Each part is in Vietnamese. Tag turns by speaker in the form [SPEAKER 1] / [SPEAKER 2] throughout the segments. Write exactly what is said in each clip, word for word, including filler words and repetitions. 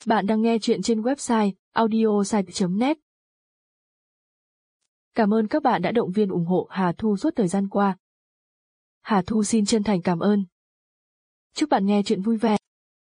[SPEAKER 1] Bạn đang nghe chuyện trên website audiosite chấm net. Cảm ơn các bạn đã động viên ủng hộ Hà Thu suốt thời gian qua. Hà Thu xin chân thành cảm ơn. Chúc bạn nghe chuyện vui vẻ.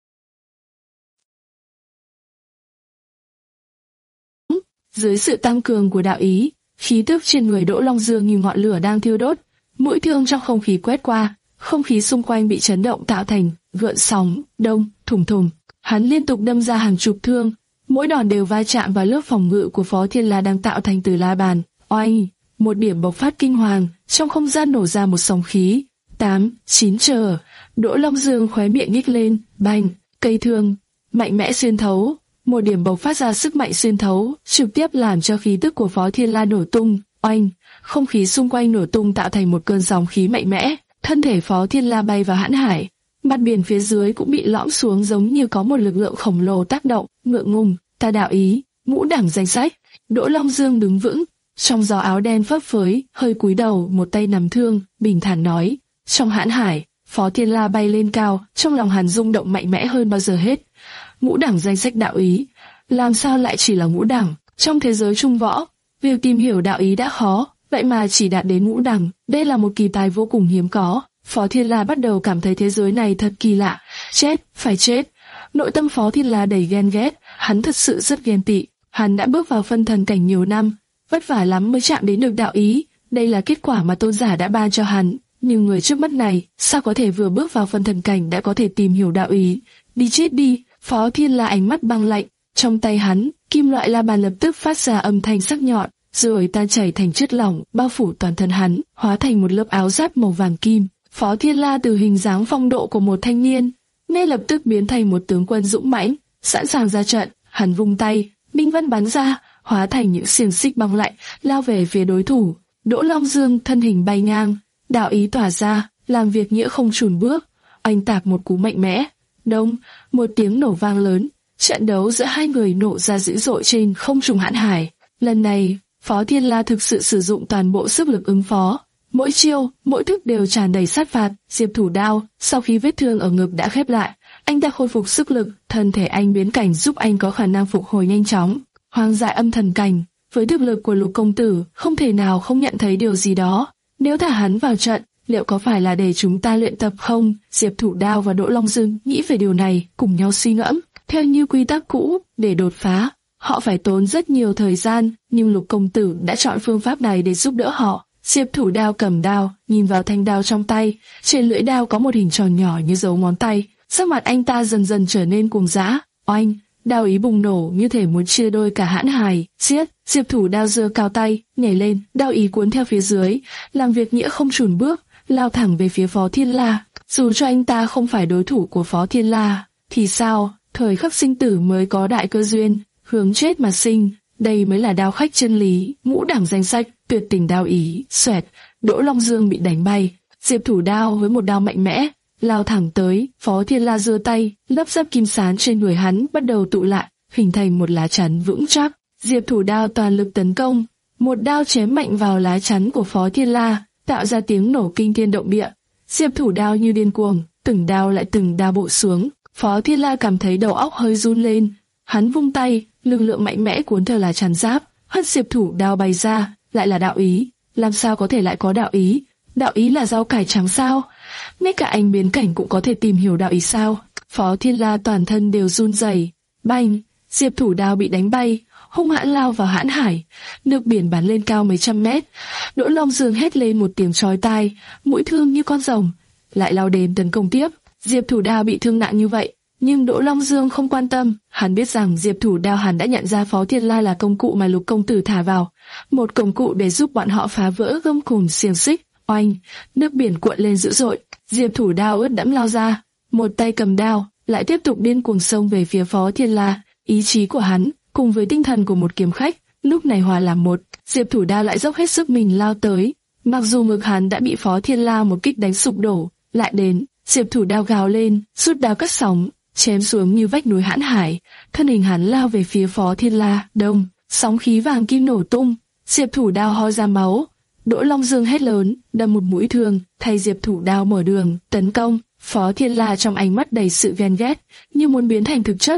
[SPEAKER 2] Dưới sự tăng cường của đạo ý, khí tức trên người Đỗ Long Dương như ngọn lửa đang thiêu đốt, mũi thương trong không khí quét qua, không khí xung quanh bị chấn động tạo thành gợn sóng, đông, thủng thủng. Hắn liên tục đâm ra hàng chục thương, mỗi đòn đều va chạm vào lớp phòng ngự của Phó Thiên La đang tạo thành từ la bàn. Oanh, một điểm bộc phát kinh hoàng, trong không gian nổ ra một sóng khí. Tám, chín chờ. Đỗ Long Dương khóe miệng nhếch lên, bành, cây thương mạnh mẽ xuyên thấu, một điểm bộc phát ra sức mạnh xuyên thấu, trực tiếp làm cho khí tức của Phó Thiên La nổ tung. Oanh, không khí xung quanh nổ tung tạo thành một cơn sóng khí mạnh mẽ, thân thể Phó Thiên La bay vào hãn hải. Mặt biển phía dưới cũng bị lõm xuống giống như có một lực lượng khổng lồ tác động. Ngượng ngùng, ta đạo ý, ngũ đẳng danh sách. Đỗ Long Dương đứng vững, trong gió áo đen phấp phới, hơi cúi đầu, một tay nắm thương, bình thản nói. Trong hãn hải, Phó Thiên La bay lên cao, trong lòng hắn rung động mạnh mẽ hơn bao giờ hết. Ngũ đẳng danh sách đạo ý, làm sao lại chỉ là ngũ đẳng? Trong thế giới trung võ, việc tìm hiểu đạo ý đã khó, vậy mà chỉ đạt đến ngũ đẳng, đây là một kỳ tài vô cùng hiếm có. Phó Thiên La bắt đầu cảm thấy thế giới này thật kỳ lạ. Chết, phải chết. Nội tâm Phó Thiên La đầy ghen ghét, hắn thật sự rất ghen tị. Hắn đã bước vào phân thần cảnh nhiều năm, vất vả lắm mới chạm đến được đạo ý. Đây là kết quả mà tôn giả đã ban cho hắn. Nhưng người trước mắt này, sao có thể vừa bước vào phân thần cảnh đã có thể tìm hiểu đạo ý? Đi chết đi. Phó Thiên La ánh mắt băng lạnh. Trong tay hắn, kim loại la bàn lập tức phát ra âm thanh sắc nhọn, rồi tan chảy thành chất lỏng, bao phủ toàn thân hắn, hóa thành một lớp áo giáp màu vàng kim. Phó Thiên La từ hình dáng phong độ của một thanh niên, ngay lập tức biến thành một tướng quân dũng mãnh, sẵn sàng ra trận. Hắn vung tay, minh văn bắn ra, hóa thành những xiềng xích băng lạnh, lao về phía đối thủ. Đỗ Long Dương thân hình bay ngang, đạo ý tỏa ra, làm việc nghĩa không chùn bước. Anh tạc một cú mạnh mẽ, đông, một tiếng nổ vang lớn. Trận đấu giữa hai người nổ ra dữ dội trên không trung hãn hải. Lần này, Phó Thiên La thực sự sử dụng toàn bộ sức lực ứng phó. Mỗi chiêu, mỗi thức đều tràn đầy sát phạt. Diệp Thủ Đao, sau khi vết thương ở ngực đã khép lại, anh ta khôi phục sức lực, thân thể anh biến cảnh giúp anh có khả năng phục hồi nhanh chóng. Hoang dại âm thần cảnh, với thực lực của Lục công tử, không thể nào không nhận thấy điều gì đó. Nếu thả hắn vào trận, liệu có phải là để chúng ta luyện tập không? Diệp Thủ Đao và Đỗ Long Dương nghĩ về điều này, cùng nhau suy ngẫm. Theo như quy tắc cũ, để đột phá, họ phải tốn rất nhiều thời gian, nhưng Lục công tử đã chọn phương pháp này để giúp đỡ họ. Diệp Thủ Đao cầm đao, nhìn vào thanh đao trong tay, trên lưỡi đao có một hình tròn nhỏ như dấu ngón tay. Sắc mặt anh ta dần dần trở nên cuồng dã. Oanh, đao ý bùng nổ như thể muốn chia đôi cả hãn hải. Giết! Diệp Thủ Đao giơ cao tay, nhảy lên, đao ý cuốn theo phía dưới, làm việc nghĩa không chùn bước, lao thẳng về phía Phó Thiên La. Dù cho anh ta không phải đối thủ của Phó Thiên La, thì sao? Thời khắc sinh tử mới có đại cơ duyên, hướng chết mà sinh. Đây mới là đao khách chân lý, ngũ đẳng danh sách, tuyệt tình đao ý. Xoẹt, Đỗ Long Dương bị đánh bay. Diệp Thủ Đao với một đao mạnh mẽ lao thẳng tới. Phó Thiên La giơ tay, lớp giáp kim sán trên người hắn bắt đầu tụ lại, hình thành một lá chắn vững chắc. Diệp Thủ Đao toàn lực tấn công, một đao chém mạnh vào lá chắn của Phó Thiên La, tạo ra tiếng nổ kinh thiên động địa. Diệp Thủ Đao như điên cuồng, từng đao lại từng đao bổ xuống. Phó Thiên La cảm thấy đầu óc hơi run lên, hắn vung tay, lực lượng mạnh mẽ cuốn theo lá chắn giáp, hất Diệp Thủ Đao bay ra. Lại là đạo ý, làm sao có thể lại có đạo ý? Đạo ý là rau cải trắng sao? Ngay cả anh biến cảnh cũng có thể tìm hiểu đạo ý sao? Phó Thiên La toàn thân đều run rẩy. Bành, Diệp Thủ Đao bị đánh bay, hung hãn lao vào hãn hải, nước biển bắn lên cao mấy trăm mét. Đỗ Long Dương hét lên một tiếng chói tai, mũi thương như con rồng, lại lao đến tấn công tiếp. Diệp Thủ Đao bị thương nặng như vậy, nhưng Đỗ Long Dương không quan tâm. Hắn biết rằng Diệp Thủ Đao hắn đã nhận ra Phó Thiên La là công cụ mà Lục công tử thả vào, một công cụ để giúp bọn họ phá vỡ gông cùm xiềng xích. Oanh, nước biển cuộn lên dữ dội. Diệp Thủ Đao ướt đẫm lao ra, một tay cầm đao, lại tiếp tục điên cuồng xông về phía Phó Thiên La. Ý chí của hắn cùng với tinh thần của một kiếm khách lúc này hòa làm một. Diệp Thủ Đao lại dốc hết sức mình lao tới, mặc dù ngực hắn đã bị Phó Thiên La một kích đánh sụp đổ. Lại đến, Diệp Thủ Đao gào lên, rút đao cắt sóng, chém xuống như vách núi hãn hải. Thân hình hắn lao về phía Phó Thiên La. Đông, sóng khí vàng kim nổ tung, Diệp Thủ Đao ho ra máu. Đỗ Long Dương hét lớn, đâm một mũi thương, thay Diệp Thủ Đao mở đường tấn công. Phó Thiên La trong ánh mắt đầy sự ghen ghét, như muốn biến thành thực chất.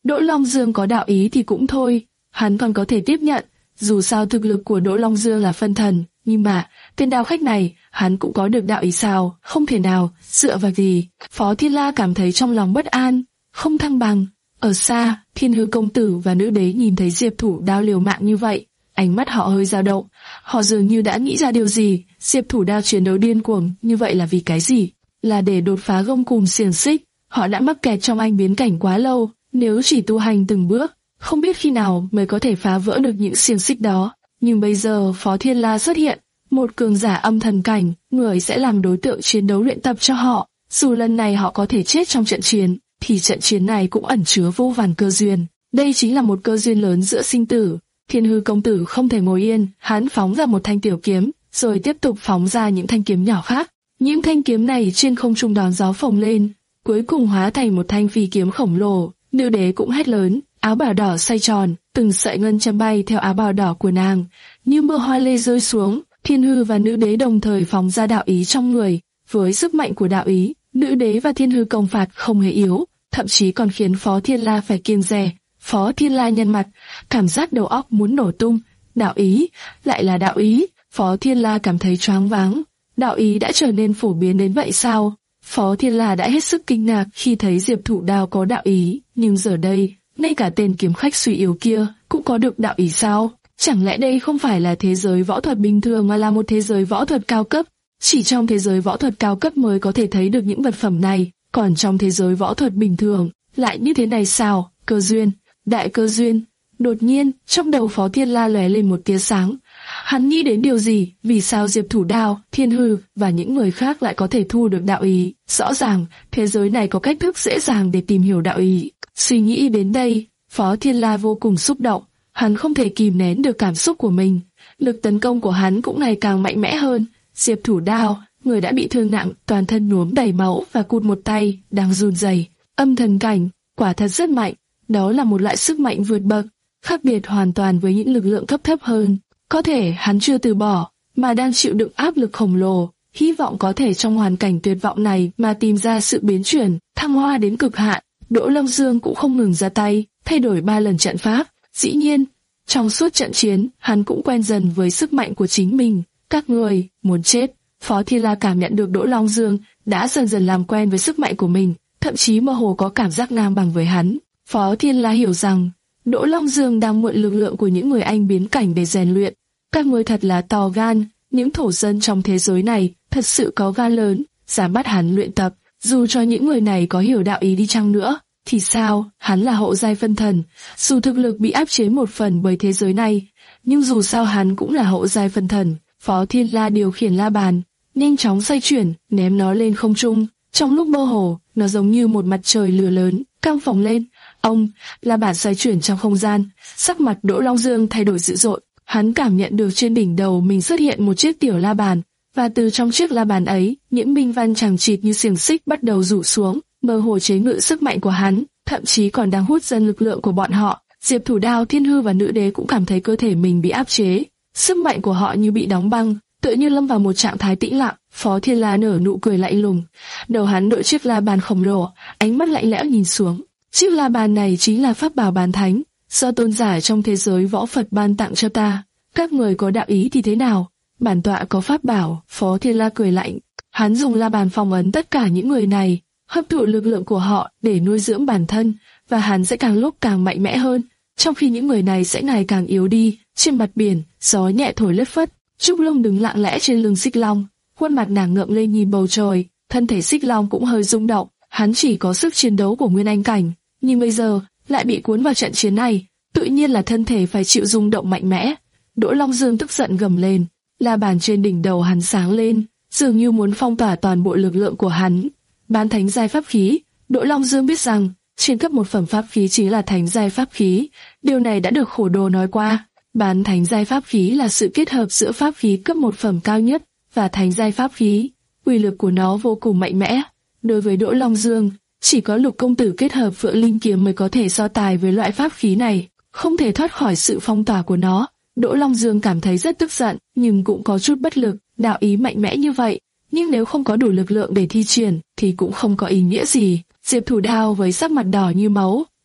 [SPEAKER 2] Đỗ Long Dương có đạo ý thì cũng thôi, hắn còn có thể tiếp nhận, dù sao thực lực của Đỗ Long Dương là phân thần, nhưng mà, tên đao khách này, hắn cũng có được đạo ý sao, không thể nào, dựa vào gì. Phó Thiên La cảm thấy trong lòng bất an, không thăng bằng. Ở xa, Thiên Hư công tử và nữ đế nhìn thấy Diệp Thủ Đao liều mạng như vậy, ánh mắt họ hơi dao động, họ dường như đã nghĩ ra điều gì. Diệp Thủ Đao chiến đấu điên cuồng, như vậy là vì cái gì? Là để đột phá gông cùm xiềng xích. Họ đã mắc kẹt trong anh biến cảnh quá lâu, nếu chỉ tu hành từng bước, không biết khi nào mới có thể phá vỡ được những xiềng xích đó. Nhưng bây giờ Phó Thiên La xuất hiện, một cường giả âm thần cảnh, người sẽ làm đối tượng chiến đấu luyện tập cho họ. Dù lần này họ có thể chết trong trận chiến, thì trận chiến này cũng ẩn chứa vô vàn cơ duyên. Đây chính là một cơ duyên lớn giữa sinh tử. Thiên Hư công tử không thể ngồi yên, hắn phóng ra một thanh tiểu kiếm, rồi tiếp tục phóng ra những thanh kiếm nhỏ khác. Những thanh kiếm này trên không trung đón gió phồng lên, cuối cùng hóa thành một thanh phi kiếm khổng lồ. Nữ đế cũng hét lớn, áo bào đỏ xoay tròn, từng sợi ngân châm bay theo áo bào đỏ của nàng, như mưa hoa lê rơi xuống. Thiên Hư và nữ đế đồng thời phóng ra đạo ý trong người, với sức mạnh của đạo ý, nữ đế và Thiên Hư công phạt không hề yếu, thậm chí còn khiến Phó Thiên La phải kiêng dè. Phó Thiên La nhăn mặt, cảm giác đầu óc muốn nổ tung. Đạo ý, lại là đạo ý. Phó Thiên La cảm thấy choáng váng. Đạo ý đã trở nên phổ biến đến vậy sao? Phó Thiên La đã hết sức kinh ngạc khi thấy Diệp Thủ Đao có đạo ý, nhưng giờ đây, ngay cả tên kiếm khách suy yếu kia cũng có được đạo ý sao? Chẳng lẽ đây không phải là thế giới võ thuật bình thường mà là một thế giới võ thuật cao cấp? Chỉ trong thế giới võ thuật cao cấp mới có thể thấy được những vật phẩm này, còn trong thế giới võ thuật bình thường, lại như thế này sao? Cơ duyên, đại cơ duyên. Đột nhiên, trong đầu Phó Thiên La lóe lên một tia sáng. Hắn nghĩ đến điều gì? Vì sao Diệp Thủ Đao, Thiên Hư và những người khác lại có thể thu được đạo ý? Rõ ràng, thế giới này có cách thức dễ dàng để tìm hiểu đạo ý. Suy nghĩ đến đây, Phó Thiên La vô cùng xúc động. Hắn không thể kìm nén được cảm xúc của mình. Lực tấn công của hắn cũng ngày càng mạnh mẽ hơn. Diệp Thủ Đao, người đã bị thương nặng, toàn thân nhuốm đầy máu và cụt một tay, đang run rẩy. Âm thần cảnh, quả thật rất mạnh. Đó là một loại sức mạnh vượt bậc, khác biệt hoàn toàn với những lực lượng cấp thấp hơn. Có thể hắn chưa từ bỏ, mà đang chịu đựng áp lực khổng lồ, hy vọng có thể trong hoàn cảnh tuyệt vọng này mà tìm ra sự biến chuyển, thăng hoa đến cực hạn. Đỗ Long Dương cũng không ngừng ra tay, thay đổi ba lần trận pháp. Dĩ nhiên, trong suốt trận chiến, hắn cũng quen dần với sức mạnh của chính mình. Các người muốn chết. Phó Thiên La cảm nhận được Đỗ Long Dương đã dần dần làm quen với sức mạnh của mình, thậm chí mơ hồ có cảm giác ngang bằng với hắn. Phó Thiên La hiểu rằng Đỗ Long Dương đang mượn lực lượng của những người anh biến cảnh để rèn luyện. Các người thật là to gan, những thổ dân trong thế giới này thật sự có gan lớn, dám bắt hắn luyện tập. Dù cho những người này có hiểu đạo ý đi chăng nữa, thì sao? Hắn là hậu giai phân thần, dù thực lực bị áp chế một phần bởi thế giới này, nhưng dù sao hắn cũng là hậu giai phân thần. Phó Thiên La điều khiển la bàn, nhanh chóng xoay chuyển, ném nó lên không trung. Trong lúc mơ hồ, nó giống như một mặt trời lửa lớn, căng phồng lên. Ông, la bàn xoay chuyển trong không gian, sắc mặt Đỗ Long Dương thay đổi dữ dội. Hắn cảm nhận được trên đỉnh đầu mình xuất hiện một chiếc tiểu la bàn, và từ trong chiếc la bàn ấy, những minh văn chằng chịt như xiềng xích bắt đầu rủ xuống, mơ hồ chế ngự sức mạnh của hắn, thậm chí còn đang hút dần lực lượng của bọn họ. Diệp Thủ Đao, Thiên Hư và nữ đế cũng cảm thấy cơ thể mình bị áp chế, sức mạnh của họ như bị đóng băng, tựa như lâm vào một trạng thái tĩnh lặng. Phó Thiên La nở nụ cười lạnh lùng, đầu hắn đội chiếc la bàn khổng lồ, ánh mắt lạnh lẽo nhìn xuống. Chiếc la bàn này chính là pháp bảo bán thánh, do tôn giả trong thế giới võ Phật ban tặng cho ta. Các người có đạo ý thì thế nào? Bản tọa có pháp bảo. Phó Thiên La cười lạnh, hắn dùng la bàn phong ấn tất cả những người này, hấp thụ lực lượng của họ để nuôi dưỡng bản thân, và hắn sẽ càng lúc càng mạnh mẽ hơn, trong khi những người này sẽ ngày càng yếu đi. Trên mặt biển, gió nhẹ thổi lất phất. Trúc Long đứng lặng lẽ trên lưng Xích Long, khuôn mặt nàng ngượng lên nhìn bầu trời, thân thể Xích Long cũng hơi rung động. Hắn chỉ có sức chiến đấu của Nguyên Anh cảnh, nhưng bây giờ lại bị cuốn vào trận chiến này, tự nhiên là thân thể phải chịu rung động mạnh mẽ. Đỗ Long Dương tức giận gầm lên, la bàn trên đỉnh đầu hắn sáng lên, dường như muốn phong tỏa toàn bộ lực lượng của hắn. Bán thánh giai pháp khí. Đỗ Long Dương biết rằng trên cấp một phẩm pháp khí chính là thánh giai pháp khí, điều này đã được Khổ Đồ nói qua. Bán thánh giai pháp khí là sự kết hợp giữa pháp khí cấp một phẩm cao nhất và thánh giai pháp khí, uy lực của nó vô cùng mạnh mẽ. Đối với Đỗ Long Dương, chỉ có Lục công tử kết hợp Phượng Linh kiếm mới có thể so tài với loại pháp khí này, không thể thoát khỏi sự phong tỏa của nó. Đỗ Long Dương cảm thấy rất tức giận, nhưng cũng có chút bất lực. Đạo ý mạnh mẽ như vậy, nhưng nếu không có đủ lực lượng để thi triển, thì cũng không có ý nghĩa gì. Diệp Thủ Đao với sắc mặt đỏ như máu,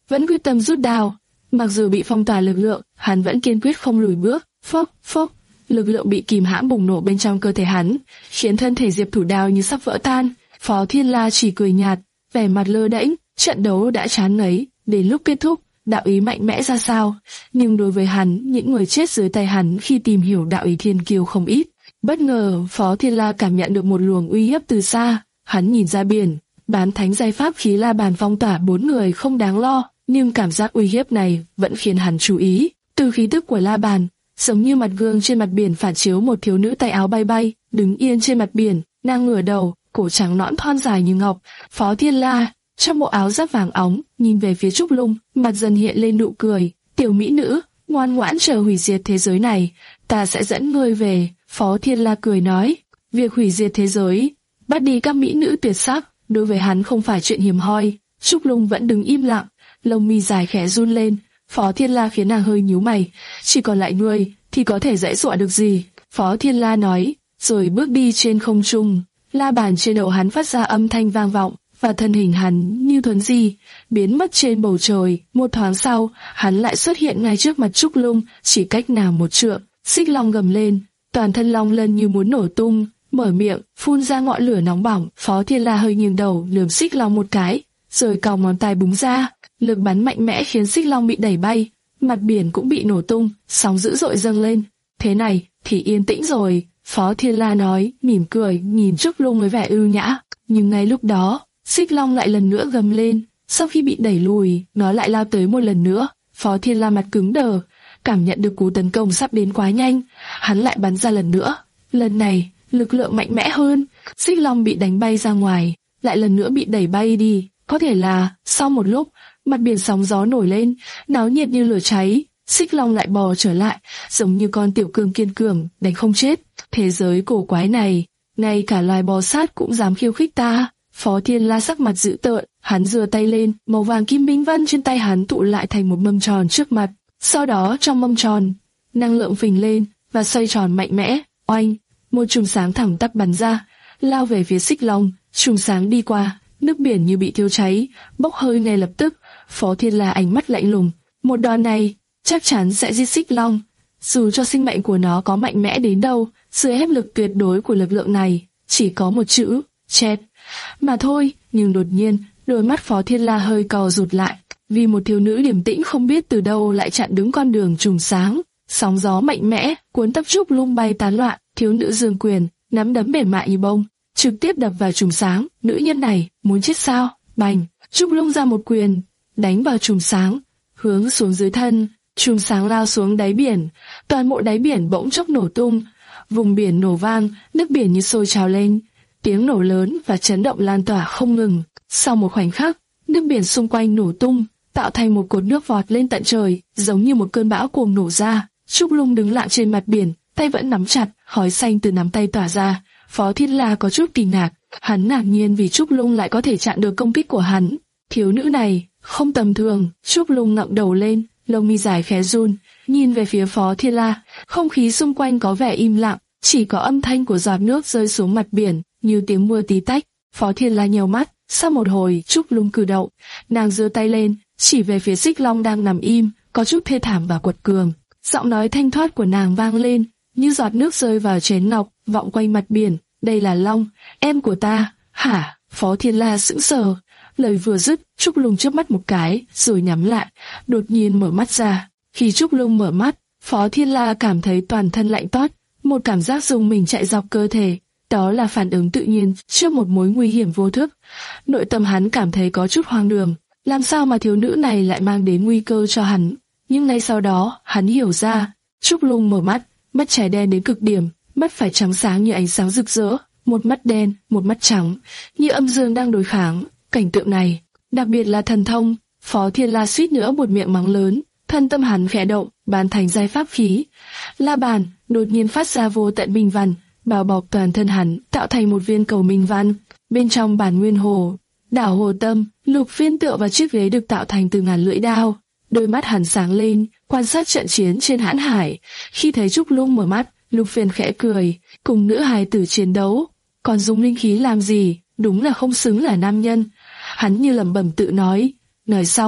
[SPEAKER 2] vẫn quyết tâm rút đao. Mặc dù bị phong tỏa lực lượng, hắn vẫn kiên quyết không lùi bước. Phốc, phốc, lực lượng bị kìm hãm bùng nổ bên trong cơ thể hắn, khiến thân thể Diệp Thủ Đao như sắp vỡ tan. Phó Thiên La chỉ cười nhạt, vẻ mặt lơ đễnh. Trận đấu đã chán ngấy, đến lúc kết thúc, đạo ý mạnh mẽ ra sao, nhưng đối với hắn, những người chết dưới tay hắn khi tìm hiểu đạo ý thiên kiêu không ít. Bất ngờ, Phó Thiên La cảm nhận được một luồng uy hiếp từ xa. Hắn nhìn ra biển, bán thánh giai pháp khí La Bàn phong tỏa bốn người không đáng lo, nhưng cảm giác uy hiếp này vẫn khiến hắn chú ý. Từ khí tức của La Bàn, giống như mặt gương trên mặt biển phản chiếu một thiếu nữ tay áo bay bay, đứng yên trên mặt biển, nàng ngửa đầu, cổ trắng nõn thon dài như ngọc. Phó Thiên La trong bộ áo giáp vàng óng, nhìn về phía Trúc Lung, mặt dần hiện lên nụ cười. Tiểu mỹ nữ, ngoan ngoãn chờ hủy diệt thế giới này, ta sẽ dẫn ngươi về. Phó Thiên La cười nói, việc hủy diệt thế giới, bắt đi các mỹ nữ tuyệt sắc, đối với hắn không phải chuyện hiếm hoi. Trúc Lung vẫn đứng im lặng, lông mi dài khẽ run lên. Phó Thiên La khiến nàng hơi nhíu mày, chỉ còn lại ngươi thì có thể dãy dọa được gì? Phó Thiên La nói, rồi bước đi trên không trung. La bàn trên đầu hắn phát ra âm thanh vang vọng, và thân hình hắn như thuấn di, biến mất trên bầu trời. Một thoáng sau, hắn lại xuất hiện ngay trước mặt Trúc Lung, chỉ cách nàng một trượng. Xích long gầm lên, toàn thân long lân như muốn nổ tung, mở miệng, phun ra ngọn lửa nóng bỏng. Phó Thiên La hơi nghiêng đầu, lườm xích long một cái, rồi còng ngón tay búng ra, lực bắn mạnh mẽ khiến xích long bị đẩy bay, mặt biển cũng bị nổ tung, sóng dữ dội dâng lên. Thế này thì yên tĩnh rồi, Phó Thiên La nói, mỉm cười, nhìn Trúc Lung với vẻ ưu nhã. Nhưng ngay lúc đó, xích long lại lần nữa gầm lên, sau khi bị đẩy lùi, nó lại lao tới một lần nữa. Phó Thiên La mặt cứng đờ, cảm nhận được cú tấn công sắp đến quá nhanh, hắn lại bắn ra lần nữa. Lần này, lực lượng mạnh mẽ hơn, xích long bị đánh bay ra ngoài, lại lần nữa bị đẩy bay đi. Có thể là, sau một lúc, mặt biển sóng gió nổi lên, náo nhiệt như lửa cháy, xích long lại bò trở lại, giống như con tiểu cương kiên cường, đánh không chết. Thế giới cổ quái này, ngay cả loài bò sát cũng dám khiêu khích ta. Phó Thiên La sắc mặt dữ tợn, hắn giơ tay lên, màu vàng kim minh văn trên tay hắn tụ lại thành một mâm tròn trước mặt. Sau đó trong mâm tròn, năng lượng phình lên và xoay tròn mạnh mẽ. Oanh, một chùm sáng thẳng tắp bắn ra, lao về phía xích long. Chùm sáng đi qua, nước biển như bị thiêu cháy, bốc hơi ngay lập tức. Phó Thiên La ánh mắt lạnh lùng, một đòn này chắc chắn sẽ giết xích long. Dù cho sinh mệnh của nó có mạnh mẽ đến đâu, dưới ép lực tuyệt đối của lực lượng này chỉ có một chữ, chết mà thôi. Nhưng đột nhiên, đôi mắt Phó Thiên La hơi co rụt lại, vì một thiếu nữ điềm tĩnh không biết từ đâu lại chặn đứng con đường chùm sáng. Sóng gió mạnh mẽ cuốn tóc Trúc Lung bay tán loạn, thiếu nữ giương quyền, nắm đấm mềm mại như bông, trực tiếp đập vào chùm sáng. Nữ nhân này muốn chết sao? Bành! Trúc Lung ra một quyền, đánh vào chùm sáng, hướng xuống dưới thân. Chùm sáng lao xuống đáy biển, toàn bộ đáy biển bỗng chốc nổ tung, vùng biển nổ vang, nước biển như sôi trào lên, tiếng nổ lớn và chấn động lan tỏa không ngừng. Sau một khoảnh khắc, nước biển xung quanh nổ tung, tạo thành một cột nước vọt lên tận trời, giống như một cơn bão cuồng nổ ra. Trúc Lung đứng lặng trên mặt biển, tay vẫn nắm chặt, khói xanh từ nắm tay tỏa ra. Phó Thiên La có chút kinh ngạc, hắn ngạc nhiên vì Trúc Lung lại có thể chặn được công kích của hắn. Thiếu nữ này không tầm thường. Trúc Lung ngẩng đầu lên, lông mi dài khẽ run, nhìn về phía Phó Thiên La. Không khí xung quanh có vẻ im lặng, chỉ có âm thanh của giọt nước rơi xuống mặt biển, như tiếng mưa tí tách. Phó Thiên La nheo mắt, sau một hồi Trúc Lung cử động, nàng giơ tay lên, chỉ về phía xích long đang nằm im, có chút thê thảm và quật cường. Giọng nói thanh thoát của nàng vang lên, như giọt nước rơi vào chén ngọc, vọng quanh mặt biển. Đây là Long, em của ta. Hả? Phó Thiên La sững sờ. Lời vừa dứt, Trúc Lung chớp mắt một cái, rồi nhắm lại, đột nhiên mở mắt ra. Khi Trúc Lung mở mắt, Phó Thiên La cảm thấy toàn thân lạnh toát, một cảm giác rùng mình chạy dọc cơ thể. Đó là phản ứng tự nhiên trước một mối nguy hiểm vô thức. Nội tâm hắn cảm thấy có chút hoang đường, làm sao mà thiếu nữ này lại mang đến nguy cơ cho hắn. Nhưng ngay sau đó, hắn hiểu ra. Trúc Lung mở mắt, mắt trái đen đến cực điểm, mắt phải trắng sáng như ánh sáng rực rỡ, một mắt đen, một mắt trắng, như âm dương đang đối kháng. Cảnh tượng này, đặc biệt là thần thông, Phó Thiên La suýt nữa buột miệng mắng lớn. Thân tâm hắn khẽ động, bàn thành giai pháp khí. La bàn đột nhiên phát ra vô tận minh văn, bao bọc toàn thân hắn, tạo thành một viên cầu minh văn. Bên trong bản nguyên hồ, đảo hồ tâm, lục phiên tựa vào chiếc ghế được tạo thành từ ngàn lưỡi đao. Đôi mắt hắn sáng lên, quan sát trận chiến trên hãn hải. Khi thấy Trúc Lung mở mắt, Lục Phiên khẽ cười, cùng nữ hài tử chiến đấu, còn dùng linh khí làm gì, đúng là không xứng là nam nhân. Hắn như lẩm bẩm tự nói. Nói xong,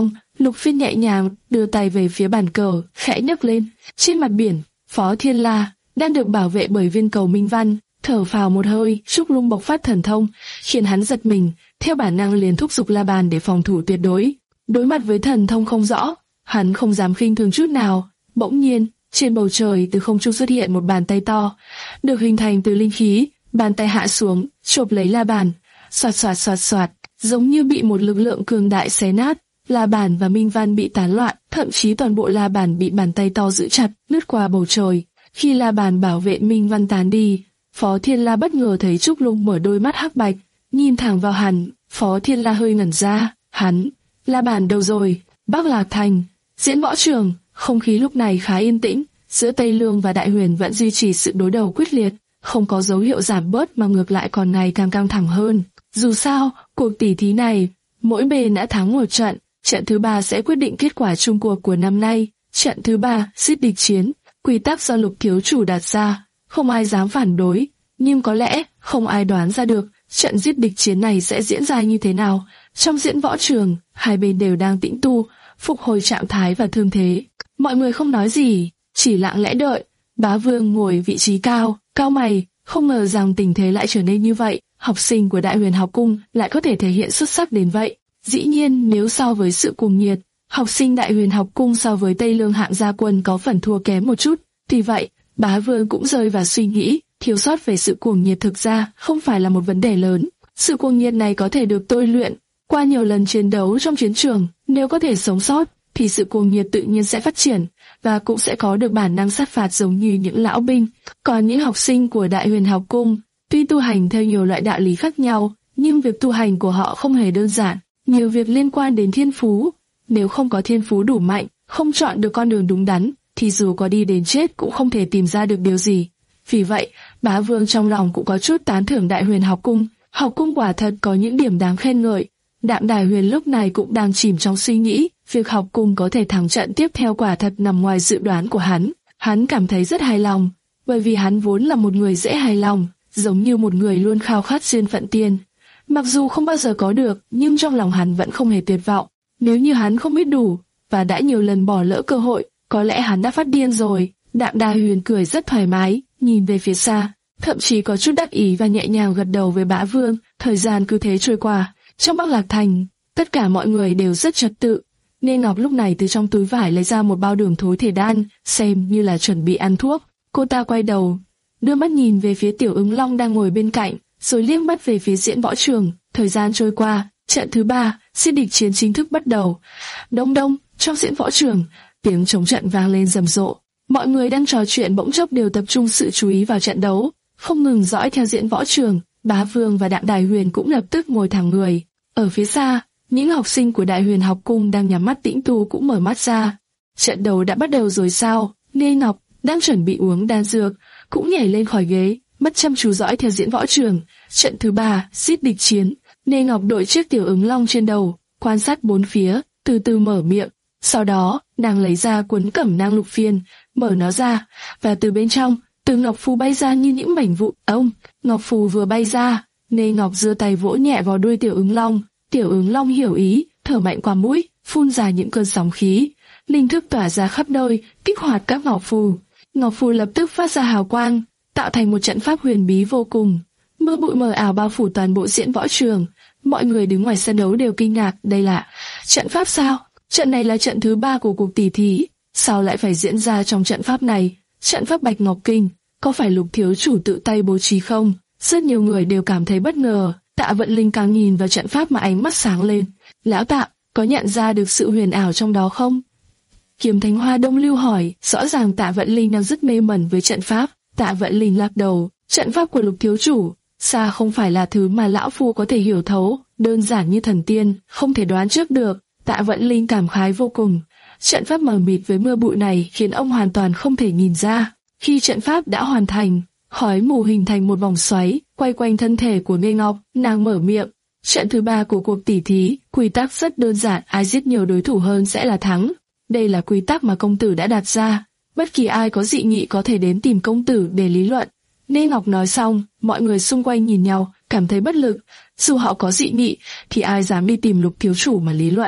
[SPEAKER 2] Lục Phiên nhẹ nhàng đưa tay về phía bàn cờ, khẽ nhấc lên. Trên mặt biển, Phó Thiên La đang được bảo vệ bởi viên cầu minh văn, thở phào một hơi. Trúc Lung bộc phát thần thông, khiến hắn giật mình, theo bản năng liền thúc giục La Bàn để phòng thủ tuyệt đối. Đối mặt với thần thông không rõ, hắn không dám khinh thường chút nào. Bỗng nhiên, trên bầu trời từ không trung xuất hiện một bàn tay to, được hình thành từ linh khí. Bàn tay hạ xuống, chộp lấy La Bàn, xoạt xoạt xoạt xoạt, giống như bị một lực lượng cường đại xé nát. La Bàn và minh văn bị tán loạn, thậm chí toàn bộ La Bàn bị bàn tay to giữ chặt, lướt qua bầu trời. Khi La Bàn bảo vệ minh văn tán đi, Phó Thiên La bất ngờ thấy Trúc Lung mở đôi mắt hắc bạch, nhìn thẳng vào hắn. Phó Thiên La hơi ngẩn ra, hắn, La Bàn đâu rồi? Bắc Lạc Thành, diễn võ trường, không khí lúc này khá yên tĩnh, giữa Tây Lương và Đại Huyền vẫn duy trì sự đối đầu quyết liệt, không có dấu hiệu giảm bớt mà ngược lại còn ngày càng căng thẳng hơn. Dù sao, cuộc tỉ thí này, mỗi bên đã thắng một trận, trận thứ ba sẽ quyết định kết quả chung cuộc của năm nay. Trận thứ ba, giết địch chiến, quy tắc do Lục thiếu chủ đặt ra, không ai dám phản đối, nhưng có lẽ không ai đoán ra được trận giết địch chiến này sẽ diễn ra như thế nào. Trong diễn võ trường, hai bên đều đang tĩnh tu, phục hồi trạng thái và thương thế. Mọi người không nói gì, chỉ lặng lẽ đợi. Bá Vương ngồi vị trí cao, cao mày, không ngờ rằng tình thế lại trở nên như vậy. Học sinh của Đại Huyền học cung lại có thể thể hiện xuất sắc đến vậy. Dĩ nhiên, nếu so với sự cuồng nhiệt, học sinh Đại Huyền học cung so với Tây Lương hạng gia quân có phần thua kém một chút. Tuy vậy, Bá Vương cũng rơi vào suy nghĩ, thiếu sót về sự cuồng nhiệt thực ra không phải là một vấn đề lớn. Sự cuồng nhiệt này có thể được tôi luyện qua nhiều lần chiến đấu trong chiến trường. Nếu có thể sống sót, thì sự cuồng nhiệt tự nhiên sẽ phát triển, và cũng sẽ có được bản năng sát phạt giống như những lão binh. Còn những học sinh của Đại Huyền học cung, tuy tu hành theo nhiều loại đạo lý khác nhau, nhưng việc tu hành của họ không hề đơn giản. Nhiều việc liên quan đến thiên phú. Nếu không có thiên phú đủ mạnh, không chọn được con đường đúng đắn, thì dù có đi đến chết cũng không thể tìm ra được điều gì. Vì vậy, Bá Vương trong lòng cũng có chút tán thưởng Đại Huyền học cung. Học cung quả thật có những điểm đáng khen ngợi. Đạm Đài Huyền lúc này cũng đang chìm trong suy nghĩ, việc học cung có thể thắng trận tiếp theo quả thật nằm ngoài dự đoán của hắn. Hắn cảm thấy rất hài lòng, bởi vì hắn vốn là một người dễ hài lòng, giống như một người luôn khao khát duyên phận tiền. Mặc dù không bao giờ có được, nhưng trong lòng hắn vẫn không hề tuyệt vọng. Nếu như hắn không biết đủ, và đã nhiều lần bỏ lỡ cơ hội, có lẽ hắn đã phát điên rồi. Đạm Đài Huyền cười rất thoải mái, nhìn về phía xa, thậm chí có chút đắc ý và nhẹ nhàng gật đầu với Bá Vương. Thời gian cứ thế trôi qua. Trong Bắc Lạc Thành, tất cả mọi người đều rất trật tự. Nên Ngọc lúc này từ trong túi vải lấy ra một bao đường thối thể đan, xem như là chuẩn bị ăn thuốc. Cô ta quay đầu, đưa mắt nhìn về phía Tiểu Ứng Long đang ngồi bên cạnh, rồi liếc mắt về phía diễn võ trường. Thời gian trôi qua, trận thứ ba, giết địch chiến chính thức bắt đầu. Đông đông, trong diễn võ trường, tiếng trống trận vang lên rầm rộ. Mọi người đang trò chuyện bỗng chốc đều tập trung sự chú ý vào trận đấu, không ngừng dõi theo diễn võ trường. Bá Vương và Đạm Đài Huyền cũng lập tức ngồi thẳng người. Ở phía xa, những học sinh của Đại Huyền học cung đang nhắm mắt tĩnh tu cũng mở mắt ra. Trận đấu đã bắt đầu rồi sao? Nê Ngọc đang chuẩn bị uống đan dược, cũng nhảy lên khỏi ghế, mắt chăm chú dõi theo diễn võ trường. Trận thứ ba, giết địch chiến. Nê Ngọc đội chiếc Tiểu Ứng Long trên đầu, quan sát bốn phía, từ từ mở miệng. Sau đó, nàng lấy ra cuốn Cẩm Nang Lục Phiên, mở nó ra, và từ bên trong, từ ngọc phù bay ra như những mảnh vụn. Ông, ngọc phù vừa bay ra, Nê Ngọc giơ tay vỗ nhẹ vào đuôi Tiểu Ứng Long. Tiểu Ứng Long hiểu ý, thở mạnh qua mũi, phun ra những cơn sóng khí, linh thức tỏa ra khắp nơi, kích hoạt các ngọc phù. Ngọc phù lập tức phát ra hào quang, tạo thành một trận pháp huyền bí vô cùng. Mưa bụi mờ ảo bao phủ toàn bộ diễn võ trường. Mọi người đứng ngoài sân đấu đều kinh ngạc, đây là trận pháp sao? Trận này là trận thứ ba của cuộc tỉ thí, sao lại phải diễn ra trong trận pháp này? Trận pháp Bạch Ngọc Kinh, có phải Lục thiếu chủ tự tay bố trí không? Rất nhiều người đều cảm thấy bất ngờ. Tạ Vận Linh càng nhìn vào trận pháp mà ánh mắt sáng lên. Lão Tạ, có nhận ra được sự huyền ảo trong đó không? Kiếm Thánh Hoa Đông Lưu hỏi. Rõ ràng Tạ Vận Linh đang rất mê mẩn với trận pháp. Tạ Vận Linh lắc đầu. Trận pháp của Lục thiếu chủ xa không phải là thứ mà lão phu có thể hiểu thấu, đơn giản như thần tiên, không thể đoán trước được. Tạ Vận Linh cảm khái vô cùng. Trận pháp mờ mịt với mưa bụi này khiến ông hoàn toàn không thể nhìn ra. Khi trận pháp đã hoàn thành, khói mù hình thành một vòng xoáy quay quanh thân thể của Nê Ngọc. Nàng mở miệng. Trận thứ ba của cuộc tỉ thí, quy tắc rất đơn giản, ai giết nhiều đối thủ hơn sẽ là thắng. Đây là quy tắc mà công tử đã đặt ra. Bất kỳ ai có dị nghị có thể đến tìm công tử để lý luận. Nê Ngọc nói xong, mọi người xung quanh nhìn nhau, cảm thấy bất lực. Dù họ có dị nghị, thì ai dám đi tìm Lục thiếu chủ mà lý luận.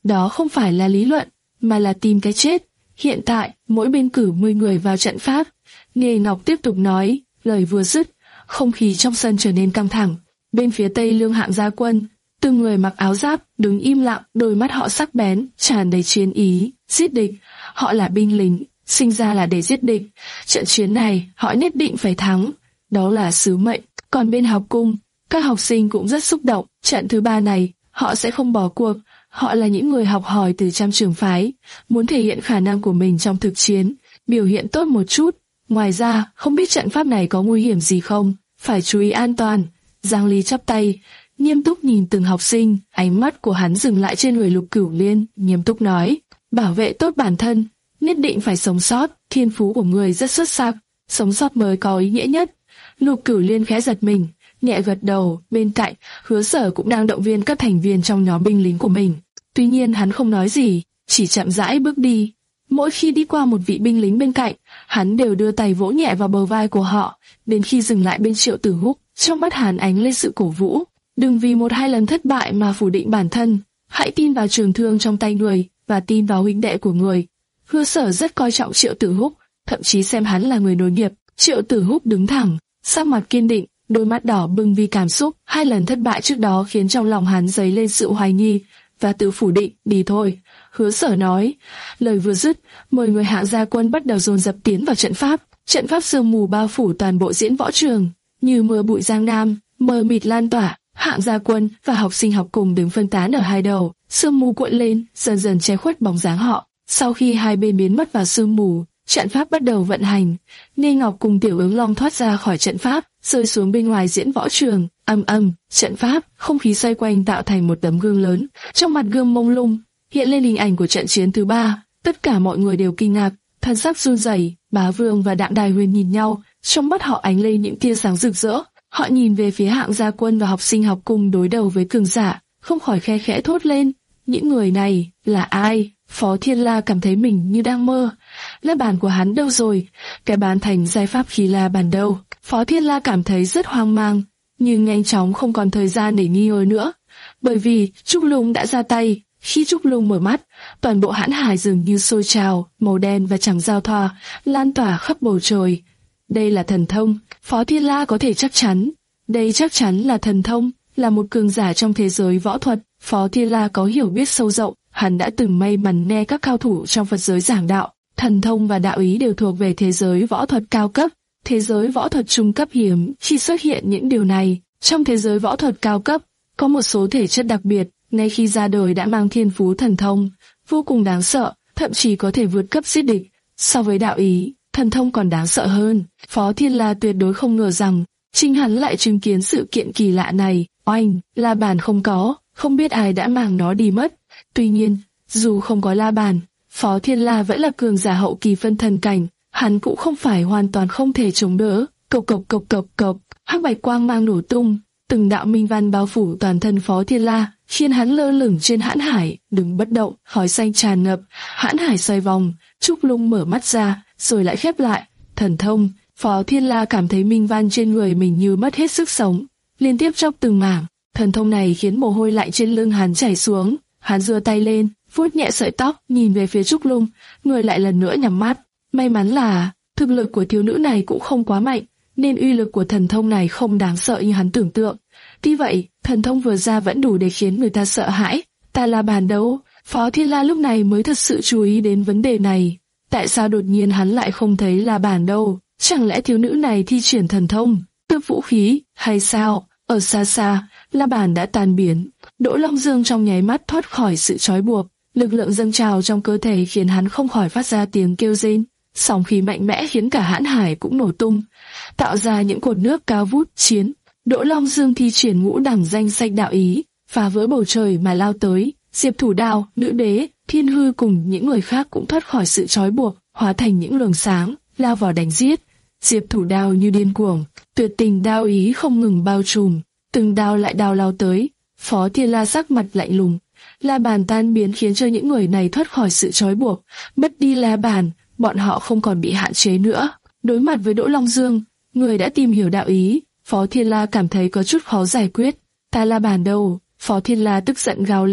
[SPEAKER 2] Đó không phải là lý luận, mà là tìm cái chết. Hiện tại, mỗi bên cử mười người vào trận pháp. Nghề Ngọc tiếp tục nói, lời vừa dứt, không khí trong sân trở nên căng thẳng. Bên phía tây lương hạng gia quân, từng người mặc áo giáp, đứng im lặng, đôi mắt họ sắc bén, tràn đầy chiến ý, giết địch. Họ là binh lính, sinh ra là để giết địch. Trận chiến này, họ nhất định phải thắng. Đó là sứ mệnh. Còn bên học cung, các học sinh cũng rất xúc động. Trận thứ ba này, họ sẽ không bỏ cuộc. Họ là những người học hỏi từ trăm trường phái, muốn thể hiện khả năng của mình trong thực chiến, biểu hiện tốt một chút. Ngoài ra, không biết trận pháp này có nguy hiểm gì không, phải chú ý an toàn. Giang Ly chắp tay, nghiêm túc nhìn từng học sinh, ánh mắt của hắn dừng lại trên người Lục Cửu Liên, nghiêm túc nói, bảo vệ tốt bản thân, nhất định phải sống sót, thiên phú của người rất xuất sắc, sống sót mới có ý nghĩa nhất. Lục Cửu Liên khẽ giật mình, nhẹ gật đầu. Bên cạnh, Hứa Sở cũng đang động viên các thành viên trong nhóm binh lính của mình. Tuy nhiên hắn không nói gì, chỉ chậm rãi bước đi. Mỗi khi đi qua một vị binh lính bên cạnh, hắn đều đưa tay vỗ nhẹ vào bờ vai của họ, đến khi dừng lại bên Triệu Tử Húc, trong mắt hắn ánh lên sự cổ vũ. Đừng vì một hai lần thất bại mà phủ định bản thân, hãy tin vào trường thương trong tay người, và tin vào huynh đệ của người. Hứa Sở rất coi trọng Triệu Tử Húc, thậm chí xem hắn là người nối nghiệp. Triệu Tử Húc đứng thẳng, sắc mặt kiên định, đôi mắt đỏ bừng vì cảm xúc. Hai lần thất bại trước đó khiến trong lòng hắn dấy lên sự hoài nghi và tự phủ định. Đi thôi, Hứa Sở nói. Lời vừa dứt, mười người hạng gia quân bắt đầu dồn dập tiến vào trận pháp. Trận pháp sương mù bao phủ toàn bộ diễn võ trường, như mưa bụi giang nam, mờ mịt lan tỏa. Hạng gia quân và học sinh học cùng đứng phân tán ở hai đầu, sương mù cuộn lên, dần dần che khuất bóng dáng họ. Sau khi hai bên biến mất vào sương mù, trận pháp bắt đầu vận hành. Nghê Ngọc cùng Tiểu Ứng Long thoát ra khỏi trận pháp, rơi xuống bên ngoài diễn võ trường. Âm âm, trận pháp, không khí xoay quanh tạo thành một tấm gương lớn. Trong mặt gương mông lung hiện lên hình ảnh của trận chiến thứ ba. Tất cả mọi người đều kinh ngạc, thân sắc run rẩy. Bá Vương và Đạm Đài Huyền nhìn nhau, trong mắt họ ánh lên những tia sáng rực rỡ. Họ nhìn về phía hạng gia quân và học sinh học cùng đối đầu với cường giả, không khỏi khe khẽ thốt lên, những người này là ai? Phó Thiên La cảm thấy mình như đang mơ. La bàn của hắn đâu rồi? Cái bán thành giai pháp khí la bàn đâu? Phó Thiên La cảm thấy rất hoang mang, nhưng nhanh chóng không còn thời gian để nghi ngờ nữa, bởi vì Trúc Lung đã ra tay. Khi Trúc Lung mở mắt, toàn bộ hãn hải dường như sôi trào, màu đen và trắng giao thoa, lan tỏa khắp bầu trời. Đây là thần thông. Phó Thiên La có thể chắc chắn, đây chắc chắn là thần thông, là một cường giả trong thế giới võ thuật. Phó Thiên La có hiểu biết sâu rộng, hắn đã từng may mắn nghe các cao thủ trong Phật giới giảng đạo. Thần thông và đạo ý đều thuộc về thế giới võ thuật cao cấp. Thế giới võ thuật trung cấp hiếm khi xuất hiện những điều này. Trong thế giới võ thuật cao cấp, có một số thể chất đặc biệt, ngay khi ra đời đã mang thiên phú thần thông, vô cùng đáng sợ, thậm chí có thể vượt cấp giết địch. So với đạo ý, thần thông còn đáng sợ hơn. Phó Thiên La tuyệt đối không ngờ rằng chính hắn lại chứng kiến sự kiện kỳ lạ này. Oanh, la bàn không có, không biết ai đã mang nó đi mất. Tuy nhiên, dù không có la bàn, Phó Thiên La vẫn là cường giả hậu kỳ phân thần cảnh, hắn cũng không phải hoàn toàn không thể chống đỡ. Cộc cộc cộc cộc cộc, hắc bạch quang mang nổ tung, từng đạo minh văn bao phủ toàn thân Phó Thiên La, khiến hắn lơ lửng trên hãn hải, đứng bất động. Khói xanh tràn ngập, hãn hải xoay vòng. Trúc Lung mở mắt ra, rồi lại khép lại. Thần thông. Phó Thiên La cảm thấy minh văn trên người mình như mất hết sức sống, liên tiếp chốc từng mảng. Thần thông này khiến mồ hôi lạnh trên lưng hắn chảy xuống. Hắn giơ tay lên, vuốt nhẹ sợi tóc, nhìn về phía Trúc Lung, người lại lần nữa nhắm mắt. May mắn là thực lực của thiếu nữ này cũng không quá mạnh, nên uy lực của thần thông này không đáng sợ như hắn tưởng tượng. Tuy vậy, thần thông vừa ra vẫn đủ để khiến người ta sợ hãi. Ta là bàn đấu. Phó Thiên La lúc này mới thật sự chú ý đến vấn đề này. Tại sao đột nhiên hắn lại không thấy La Bàn đâu? Chẳng lẽ thiếu nữ này thi triển thần thông, tước vũ khí, hay sao? Ở xa xa, La Bàn đã tan biến. Đỗ Long Dương trong nháy mắt thoát khỏi sự trói buộc, lực lượng dâng trào trong cơ thể khiến hắn không khỏi phát ra tiếng kêu rên. Sóng khí mạnh mẽ khiến cả hãn hải cũng nổ tung, tạo ra những cột nước cao vút. Chiến. Đỗ Long Dương thi triển ngũ đẳng danh sách đạo ý, phá vỡ bầu trời mà lao tới. Diệp Thủ Đao, Nữ Đế, Thiên Hư cùng những người khác cũng thoát khỏi sự trói buộc, hóa thành những luồng sáng, lao vào đánh giết. Diệp Thủ Đao như điên cuồng, tuyệt tình đao ý không ngừng bao trùm, từng đao lại đao lao tới. Phó Thiên La sắc mặt lạnh lùng. La bàn tan biến khiến cho những người này thoát khỏi sự trói buộc, mất đi la bàn, bọn họ không còn bị hạn chế nữa. Đối mặt với Đỗ Long Dương, người đã tìm hiểu đạo ý, Phó Thiên La cảm thấy có chút khó giải quyết. Ta la bàn đâu? Phó Thiên La tức giận gào lên,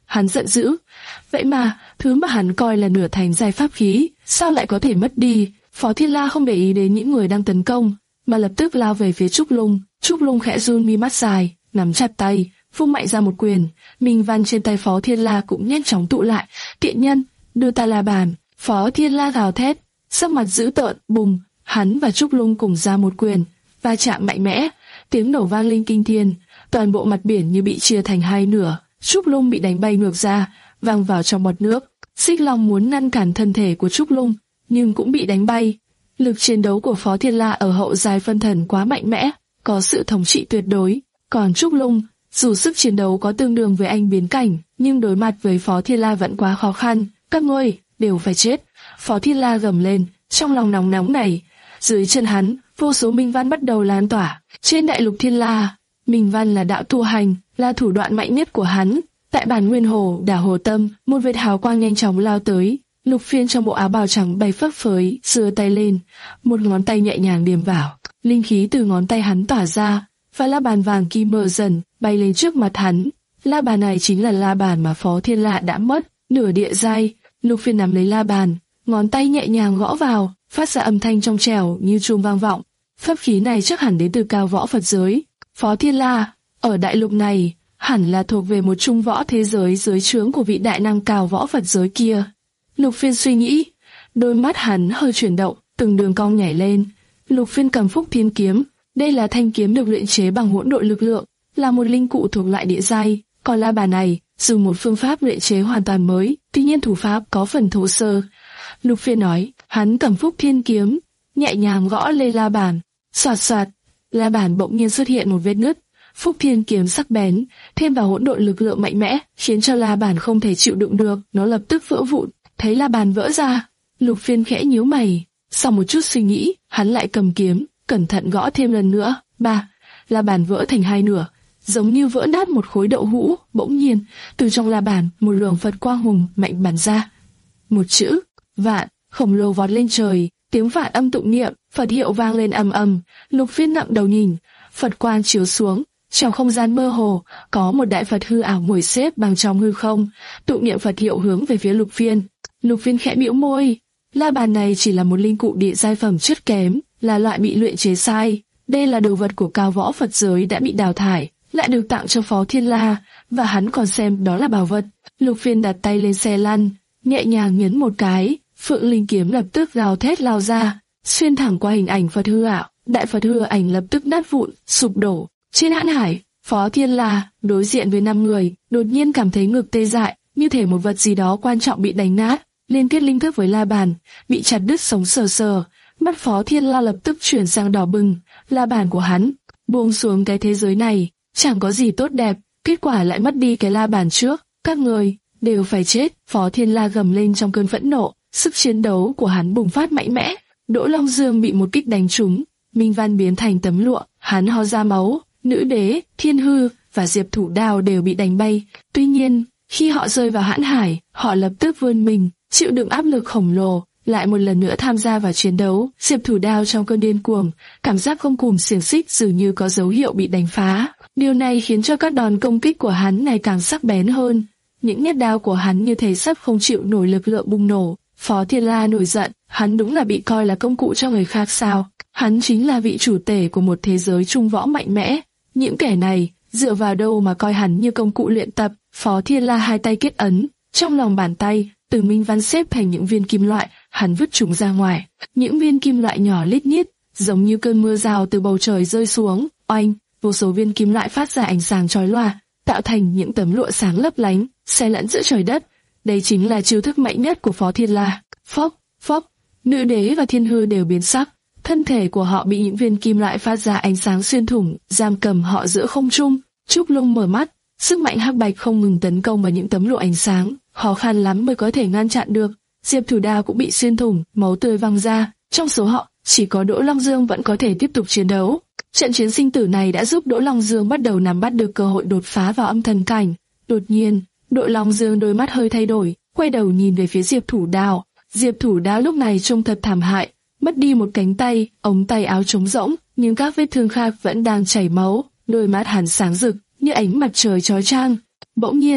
[SPEAKER 2] Hắn giận dữ. Vậy mà, thứ mà hắn coi là nửa thành giai pháp khí, sao lại có thể mất đi? Phó Thiên La không để ý đến những người đang tấn công, mà lập tức lao về phía Trúc Lung. Trúc Lung khẽ run mi mắt dài, nắm chặt tay, vung mạnh ra một quyền. Minh văn trên tay Phó Thiên La cũng nhanh chóng tụ lại. Tiện nhân, đưa ta la bàn! Phó Thiên La gào thét, sắc mặt dữ tợn. Bùng, hắn và Trúc Lung cùng ra một quyền, va chạm mạnh mẽ, tiếng nổ vang linh kinh thiên, toàn bộ mặt biển như bị chia thành hai nửa. Trúc Lung bị đánh bay ngược ra, văng vào trong bọt nước. Xích Long muốn ngăn cản thân thể của Trúc Lung, nhưng cũng bị đánh bay. Lực chiến đấu của Phó Thiên La ở hậu giai phân thần quá mạnh mẽ, có sự thống trị tuyệt đối. Còn Trúc Lung, dù sức chiến đấu có tương đương với anh biến cảnh, nhưng đối mặt với Phó Thiên La vẫn quá khó khăn. Các ngươi đều phải chết! Phó Thiên La gầm lên, trong lòng nóng nóng này. Dưới chân hắn, vô số minh văn bắt đầu lan tỏa. Trên đại lục Thiên La, minh văn là đạo tu hành, là thủ đoạn mạnh nhất của hắn. Tại bản Nguyên Hồ, đảo Hồ Tâm, một vệt hào quang nhanh chóng lao tới. Lục Phiên trong bộ áo bào trắng bay phấp phới, giơ tay lên, một ngón tay nhẹ nhàng điểm vào, linh khí từ ngón tay hắn tỏa ra, và la bàn vàng kim mờ dần bay lên trước mặt hắn. La bàn này chính là la bàn mà Phó Thiên La đã mất, nửa địa giai. Lục Phiên nắm lấy la bàn, ngón tay nhẹ nhàng gõ vào, phát ra âm thanh trong trẻo như chuông vang vọng. Pháp khí này chắc hẳn đến từ cao võ Phật giới. Phó Thiên La ở đại lục này hẳn là thuộc về một trung võ thế giới dưới trướng của vị đại năng cao võ Phật giới kia. Lục Phiên suy nghĩ, đôi mắt hắn hơi chuyển động, từng đường cong nhảy lên. Lục Phiên cầm Phúc Thiên kiếm, đây là thanh kiếm được luyện chế bằng hỗn độn lực lượng, là một linh cụ thuộc loại địa giai. Còn la bàn này dùng một phương pháp luyện chế hoàn toàn mới, tuy nhiên thủ pháp có phần thô sơ. Lục Phiên nói, hắn cầm Phúc Thiên kiếm, nhẹ nhàng gõ lên la bàn, xoạt xoạt, la bàn bỗng nhiên xuất hiện một vết nứt. Phúc Thiên kiếm sắc bén, thêm vào hỗn độn lực lượng mạnh mẽ, khiến cho la bàn không thể chịu đựng được, nó lập tức vỡ vụn. Thấy la bàn vỡ ra, Lục Phiên khẽ nhíu mày, sau một chút suy nghĩ, hắn lại cầm kiếm, cẩn thận gõ thêm lần nữa. Ba, la bàn vỡ thành hai nửa, giống như vỡ nát một khối đậu hũ. Bỗng nhiên, từ trong la bàn, một luồng Phật quang hùng mạnh bắn ra. Một chữ Vạn khổng lồ vọt lên trời, tiếng Vạn âm tụng niệm, Phật hiệu vang lên ầm ầm. Lục Phiên ngẩng đầu nhìn, Phật quang chiếu xuống, trong không gian mơ hồ có một đại Phật hư ảo ngồi xếp bằng trong hư không, tụng niệm Phật hiệu hướng về phía Lục Phiên. Lục Phiên khẽ bĩu môi, la bàn này chỉ là một linh cụ địa giai phẩm chất kém, là loại bị luyện chế sai. Đây là đồ vật của cao võ Phật giới đã bị đào thải, lại được tặng cho Phó Thiên La, và hắn còn xem đó là bảo vật. Lục Phiên đặt tay lên xe lăn, nhẹ nhàng nhấn một cái, Phượng Linh kiếm lập tức gào thét lao ra, xuyên thẳng qua hình ảnh Phật hư ảo. Đại Phật hư ảnh lập tức nát vụn, sụp đổ. Trên hãn hải, Phó Thiên La đối diện với năm người, đột nhiên cảm thấy ngực tê dại, như thể một vật gì đó quan trọng bị đánh nát. Liên kết linh thức với la bàn bị chặt đứt sống sờ sờ, mắt Phó Thiên La lập tức chuyển sang đỏ bừng. La bàn của hắn buông xuống cái thế giới này chẳng có gì tốt đẹp, kết quả lại mất đi cái la bàn trước. Các người đều phải chết! Phó Thiên La gầm lên trong cơn phẫn nộ, sức chiến đấu của hắn bùng phát mạnh mẽ. Đỗ Long Dương bị một kích đánh trúng, minh văn biến thành tấm lụa, hắn ho ra máu. Nữ đế, Thiên Hư và Diệp Thủ Đao đều bị đánh bay. Tuy nhiên, khi họ rơi vào hãn hải, họ lập tức vươn mình, chịu đựng áp lực khổng lồ, lại một lần nữa tham gia vào chiến đấu. Diệp Thủ Đao trong cơn điên cuồng, cảm giác gông cùm xiềng xích dường như có dấu hiệu bị đánh phá. Điều này khiến cho các đòn công kích của hắn ngày càng sắc bén hơn. Những nhát đao của hắn như thể sắp không chịu nổi lực lượng bùng nổ. Phó Thiên La nổi giận, hắn đúng là bị coi là công cụ cho người khác sao? Hắn chính là vị chủ tể của một thế giới trung võ mạnh mẽ. Những kẻ này dựa vào đâu mà coi hắn như công cụ luyện tập? Phó Thiên La hai tay kết ấn, trong lòng bàn tay từ minh văn xếp thành những viên kim loại, hắn vứt chúng ra ngoài. Những viên kim loại nhỏ lít nhít, giống như cơn mưa rào từ bầu trời rơi xuống. Oanh, vô số viên kim loại phát ra ánh sáng chói lòa, tạo thành những tấm lụa sáng lấp lánh, xen lẫn giữa trời đất. Đây chính là chiêu thức mạnh nhất của Phó Thiên La. Phốc, phốc, nữ đế và Thiên Hư đều biến sắc. Thân thể của họ bị những viên kim loại phát ra ánh sáng xuyên thủng, giam cầm họ giữa không trung. Trúc Lung mở mắt, sức mạnh hắc bạch không ngừng tấn công vào những tấm lụa ánh sáng, khó khăn lắm mới có thể ngăn chặn được. Diệp Thủ Đao cũng bị xuyên thủng, máu tươi văng ra. Trong số họ, chỉ có Đỗ Long Dương vẫn có thể tiếp tục chiến đấu. Trận chiến sinh tử này đã giúp Đỗ Long Dương bắt đầu nắm bắt được cơ hội đột phá vào âm thần cảnh. Đột nhiên, Đỗ Long Dương đôi mắt hơi thay đổi, quay đầu nhìn về phía Diệp Thủ Đao. Diệp Thủ Đao lúc này trông thật thảm hại, mất đi một cánh tay, ống tay áo trống rỗng, nhưng các vết thương khác vẫn đang chảy máu. Đôi mắt hắn sáng rực như ánh mặt trời chói chang. Bỗng nhiên,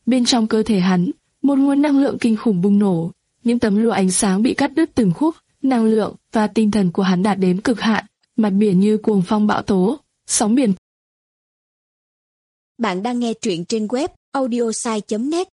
[SPEAKER 2] bên trong cơ thể hắn, một nguồn năng lượng kinh khủng bùng nổ. Những tấm lụa ánh sáng bị cắt đứt từng khúc, năng lượng và tinh thần của hắn đạt đến cực hạn, mặt biển như cuồng phong bão tố, sóng biển.
[SPEAKER 3] Bạn đang nghe truyện trên web audiosai chấm net.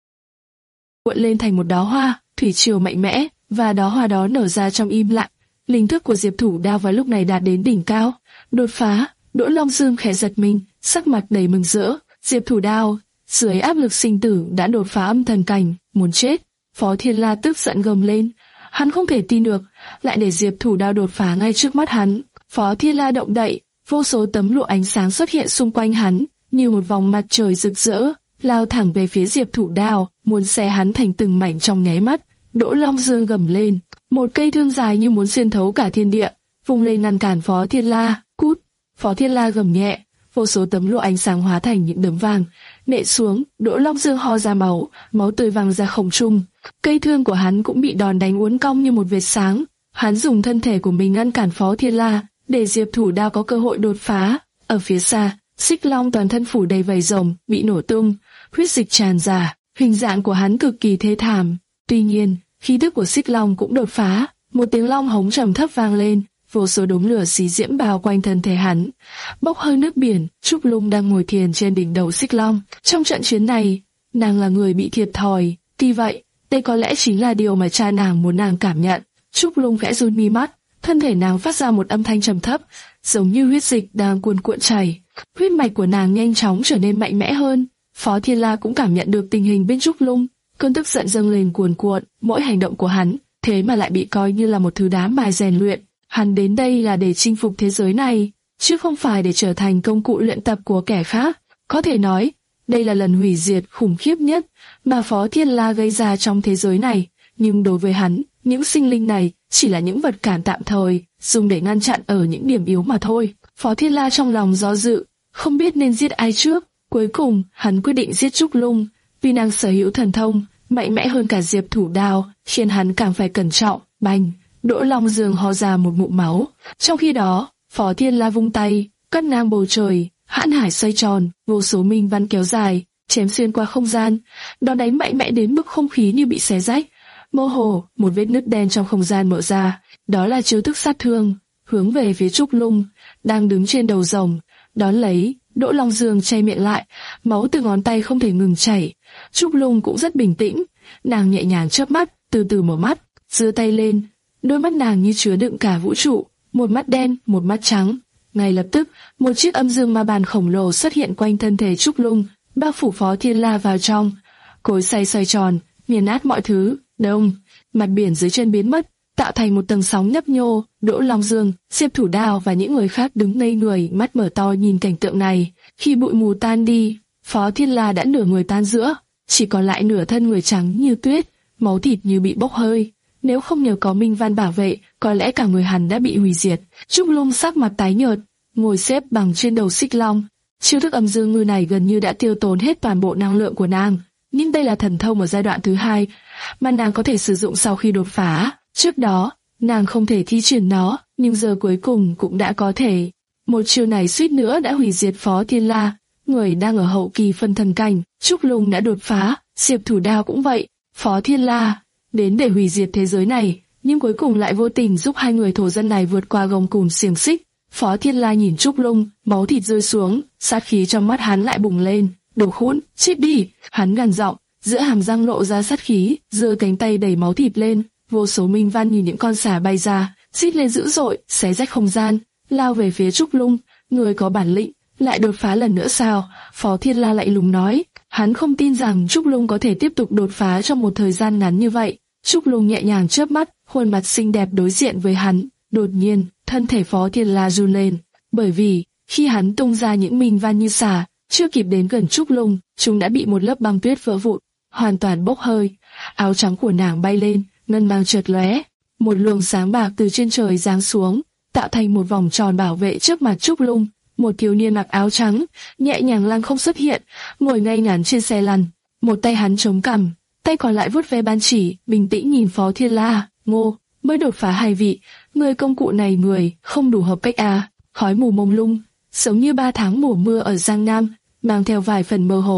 [SPEAKER 2] Cuộn lên thành một đóa hoa, thủy triều mạnh mẽ, và đóa hoa đó nở ra trong im lặng. Linh thức của Diệp Thủ Đao vào lúc này đạt đến đỉnh cao, đột phá. Đỗ Long Dương khẽ giật mình, sắc mặt đầy mừng rỡ. Diệp Thủ Đao, dưới áp lực sinh tử đã đột phá âm thần cảnh, muốn chết. Phó Thiên La tức giận gầm lên, hắn không thể tin được, lại để Diệp Thủ Đao đột phá ngay trước mắt hắn. Phó Thiên La động đậy, vô số tấm lụa ánh sáng xuất hiện xung quanh hắn, như một vòng mặt trời rực rỡ, lao thẳng về phía Diệp Thủ Đao, muốn xé hắn thành từng mảnh trong nháy mắt. Đỗ Long Dương gầm lên, một cây thương dài như muốn xuyên thấu cả thiên địa, vung lên ngăn cản Phó Thiên La. Cút! Phó Thiên La gầm nhẹ, vô số tấm lụa ánh sáng hóa thành những đấm vàng, nện xuống. Đỗ Long Dương ho ra máu, máu tươi văng ra không trung. Cây thương của hắn cũng bị đòn đánh uốn cong như một vệt sáng. Hắn dùng thân thể của mình ngăn cản Phó Thiên La, để Diệp Thủ Đao có cơ hội đột phá. Ở phía xa, Xích Long toàn thân phủ đầy vảy rồng, bị nổ tung, huyết dịch tràn ra, hình dạng của hắn cực kỳ thê thảm. Tuy nhiên, khí tức của Xích Long cũng đột phá, một tiếng long hống trầm thấp vang lên, vô số đốm lửa xí diễm bao quanh thân thể hắn, bốc hơi nước biển. Trúc Lung đang ngồi thiền trên đỉnh đầu Xích Long. Trong trận chiến này, nàng là người bị thiệt thòi. Tuy vậy, đây có lẽ chính là điều mà cha nàng muốn nàng cảm nhận. Trúc Lung khẽ run mi mắt, thân thể nàng phát ra một âm thanh trầm thấp, giống như huyết dịch đang cuồn cuộn chảy. Huyết mạch của nàng nhanh chóng trở nên mạnh mẽ hơn. Phó Thiên La cũng cảm nhận được tình hình bên Trúc Lung, cơn tức giận dâng lên cuồn cuộn. Mỗi hành động của hắn, thế mà lại bị coi như là một thứ đá mài rèn luyện. Hắn đến đây là để chinh phục thế giới này, chứ không phải để trở thành công cụ luyện tập của kẻ khác. Có thể nói, đây là lần hủy diệt khủng khiếp nhất mà Phó Thiên La gây ra trong thế giới này. Nhưng đối với hắn, những sinh linh này chỉ là những vật cản tạm thời, dùng để ngăn chặn ở những điểm yếu mà thôi. Phó Thiên La trong lòng do dự, không biết nên giết ai trước. Cuối cùng, hắn quyết định giết Trúc Lung, vì nàng sở hữu thần thông mạnh mẽ hơn cả Diệp Thủ Đao, khiến hắn càng phải cẩn trọng. Bành! Đỗ Long Dương ho ra một ngụm máu. Trong khi đó, Phó Thiên La vung tay, cắt ngang bầu trời, hãn hải xoay tròn, vô số minh văn kéo dài, chém xuyên qua không gian, đòn đánh mạnh mẽ đến mức không khí như bị xé rách. Mơ hồ, một vết nứt đen trong không gian mở ra, đó là chiêu thức sát thương, hướng về phía Trúc Lung, đang đứng trên đầu rồng. Đón lấy, Đỗ Long Dương che miệng lại, máu từ ngón tay không thể ngừng chảy. Trúc Lung cũng rất bình tĩnh, nàng nhẹ nhàng chớp mắt, từ từ mở mắt, giơ tay lên. Đôi mắt nàng như chứa đựng cả vũ trụ, một mắt đen, một mắt trắng. Ngay lập tức, một chiếc âm dương ma bàn khổng lồ xuất hiện quanh thân thể Trúc Lung, bao phủ Phó Thiên La vào trong. Cối xay xoay tròn, nghiền nát mọi thứ. Đông, mặt biển dưới chân biến mất, tạo thành một tầng sóng nhấp nhô. Đỗ Long Dương, Diệp Thủ Đao và những người khác đứng ngây người, mắt mở to nhìn cảnh tượng này. Khi bụi mù tan đi, Phó Thiên La đã nửa người tan giữa, chỉ còn lại nửa thân người trắng như tuyết, máu thịt như bị bốc hơi. Nếu không nhờ có minh văn bảo vệ, có lẽ cả người hắn đã bị hủy diệt. Trúc Lung sắc mặt tái nhợt, ngồi xếp bằng trên đầu Xích Long. Chiêu thức âm dương ngư này gần như đã tiêu tốn hết toàn bộ năng lượng của nàng. Nhưng đây là thần thông ở giai đoạn thứ hai, mà nàng có thể sử dụng sau khi đột phá. Trước đó, nàng không thể thi triển nó, nhưng giờ cuối cùng cũng đã có thể. Một chiêu này suýt nữa đã hủy diệt Phó Thiên La, người đang ở hậu kỳ phân thần cảnh. Trúc Lung đã đột phá, Diệp Thủ Đao cũng vậy. Phó Thiên La đến để hủy diệt thế giới này, nhưng cuối cùng lại vô tình giúp hai người thổ dân này vượt qua gông cùm xiềng xích. Phó Thiên La nhìn Trúc Lung, máu thịt rơi xuống, sát khí trong mắt hắn lại bùng lên. Đồ khốn, chết đi! Hắn gằn giọng, giữa hàm răng lộ ra sát khí, giơ cánh tay đẩy máu thịt lên. Vô số minh văn như những con sả bay ra, rít lên dữ dội, xé rách không gian, lao về phía Trúc Lung. Người có bản lĩnh, lại đột phá lần nữa sao? Phó Thiên La lạnh lùng nói. Hắn không tin rằng Trúc Lung có thể tiếp tục đột phá trong một thời gian ngắn như vậy. Trúc Lung nhẹ nhàng chớp mắt, khuôn mặt xinh đẹp đối diện với hắn. Đột nhiên, thân thể Phó Thiên La run lên, bởi vì khi hắn tung ra những minh văn như xả, chưa kịp đến gần Trúc Lung, chúng đã bị một lớp băng tuyết vỡ vụn, hoàn toàn bốc hơi. Áo trắng của nàng bay lên, ngân mang chợt lóe, một luồng sáng bạc từ trên trời giáng xuống, tạo thành một vòng tròn bảo vệ trước mặt Trúc Lung. Một thiếu niên mặc áo trắng, nhẹ nhàng lăng không xuất hiện, ngồi ngay ngắn trên xe lăn, một tay hắn chống cằm, tay còn lại vuốt ve ban chỉ, bình tĩnh nhìn Phó Thiên La. Ngô, mới đột phá hai vị, người công cụ này người không đủ hợp cách à? Khói mù mông lung, giống như ba tháng mùa mưa ở Giang Nam, mang theo vài phần mơ hồ.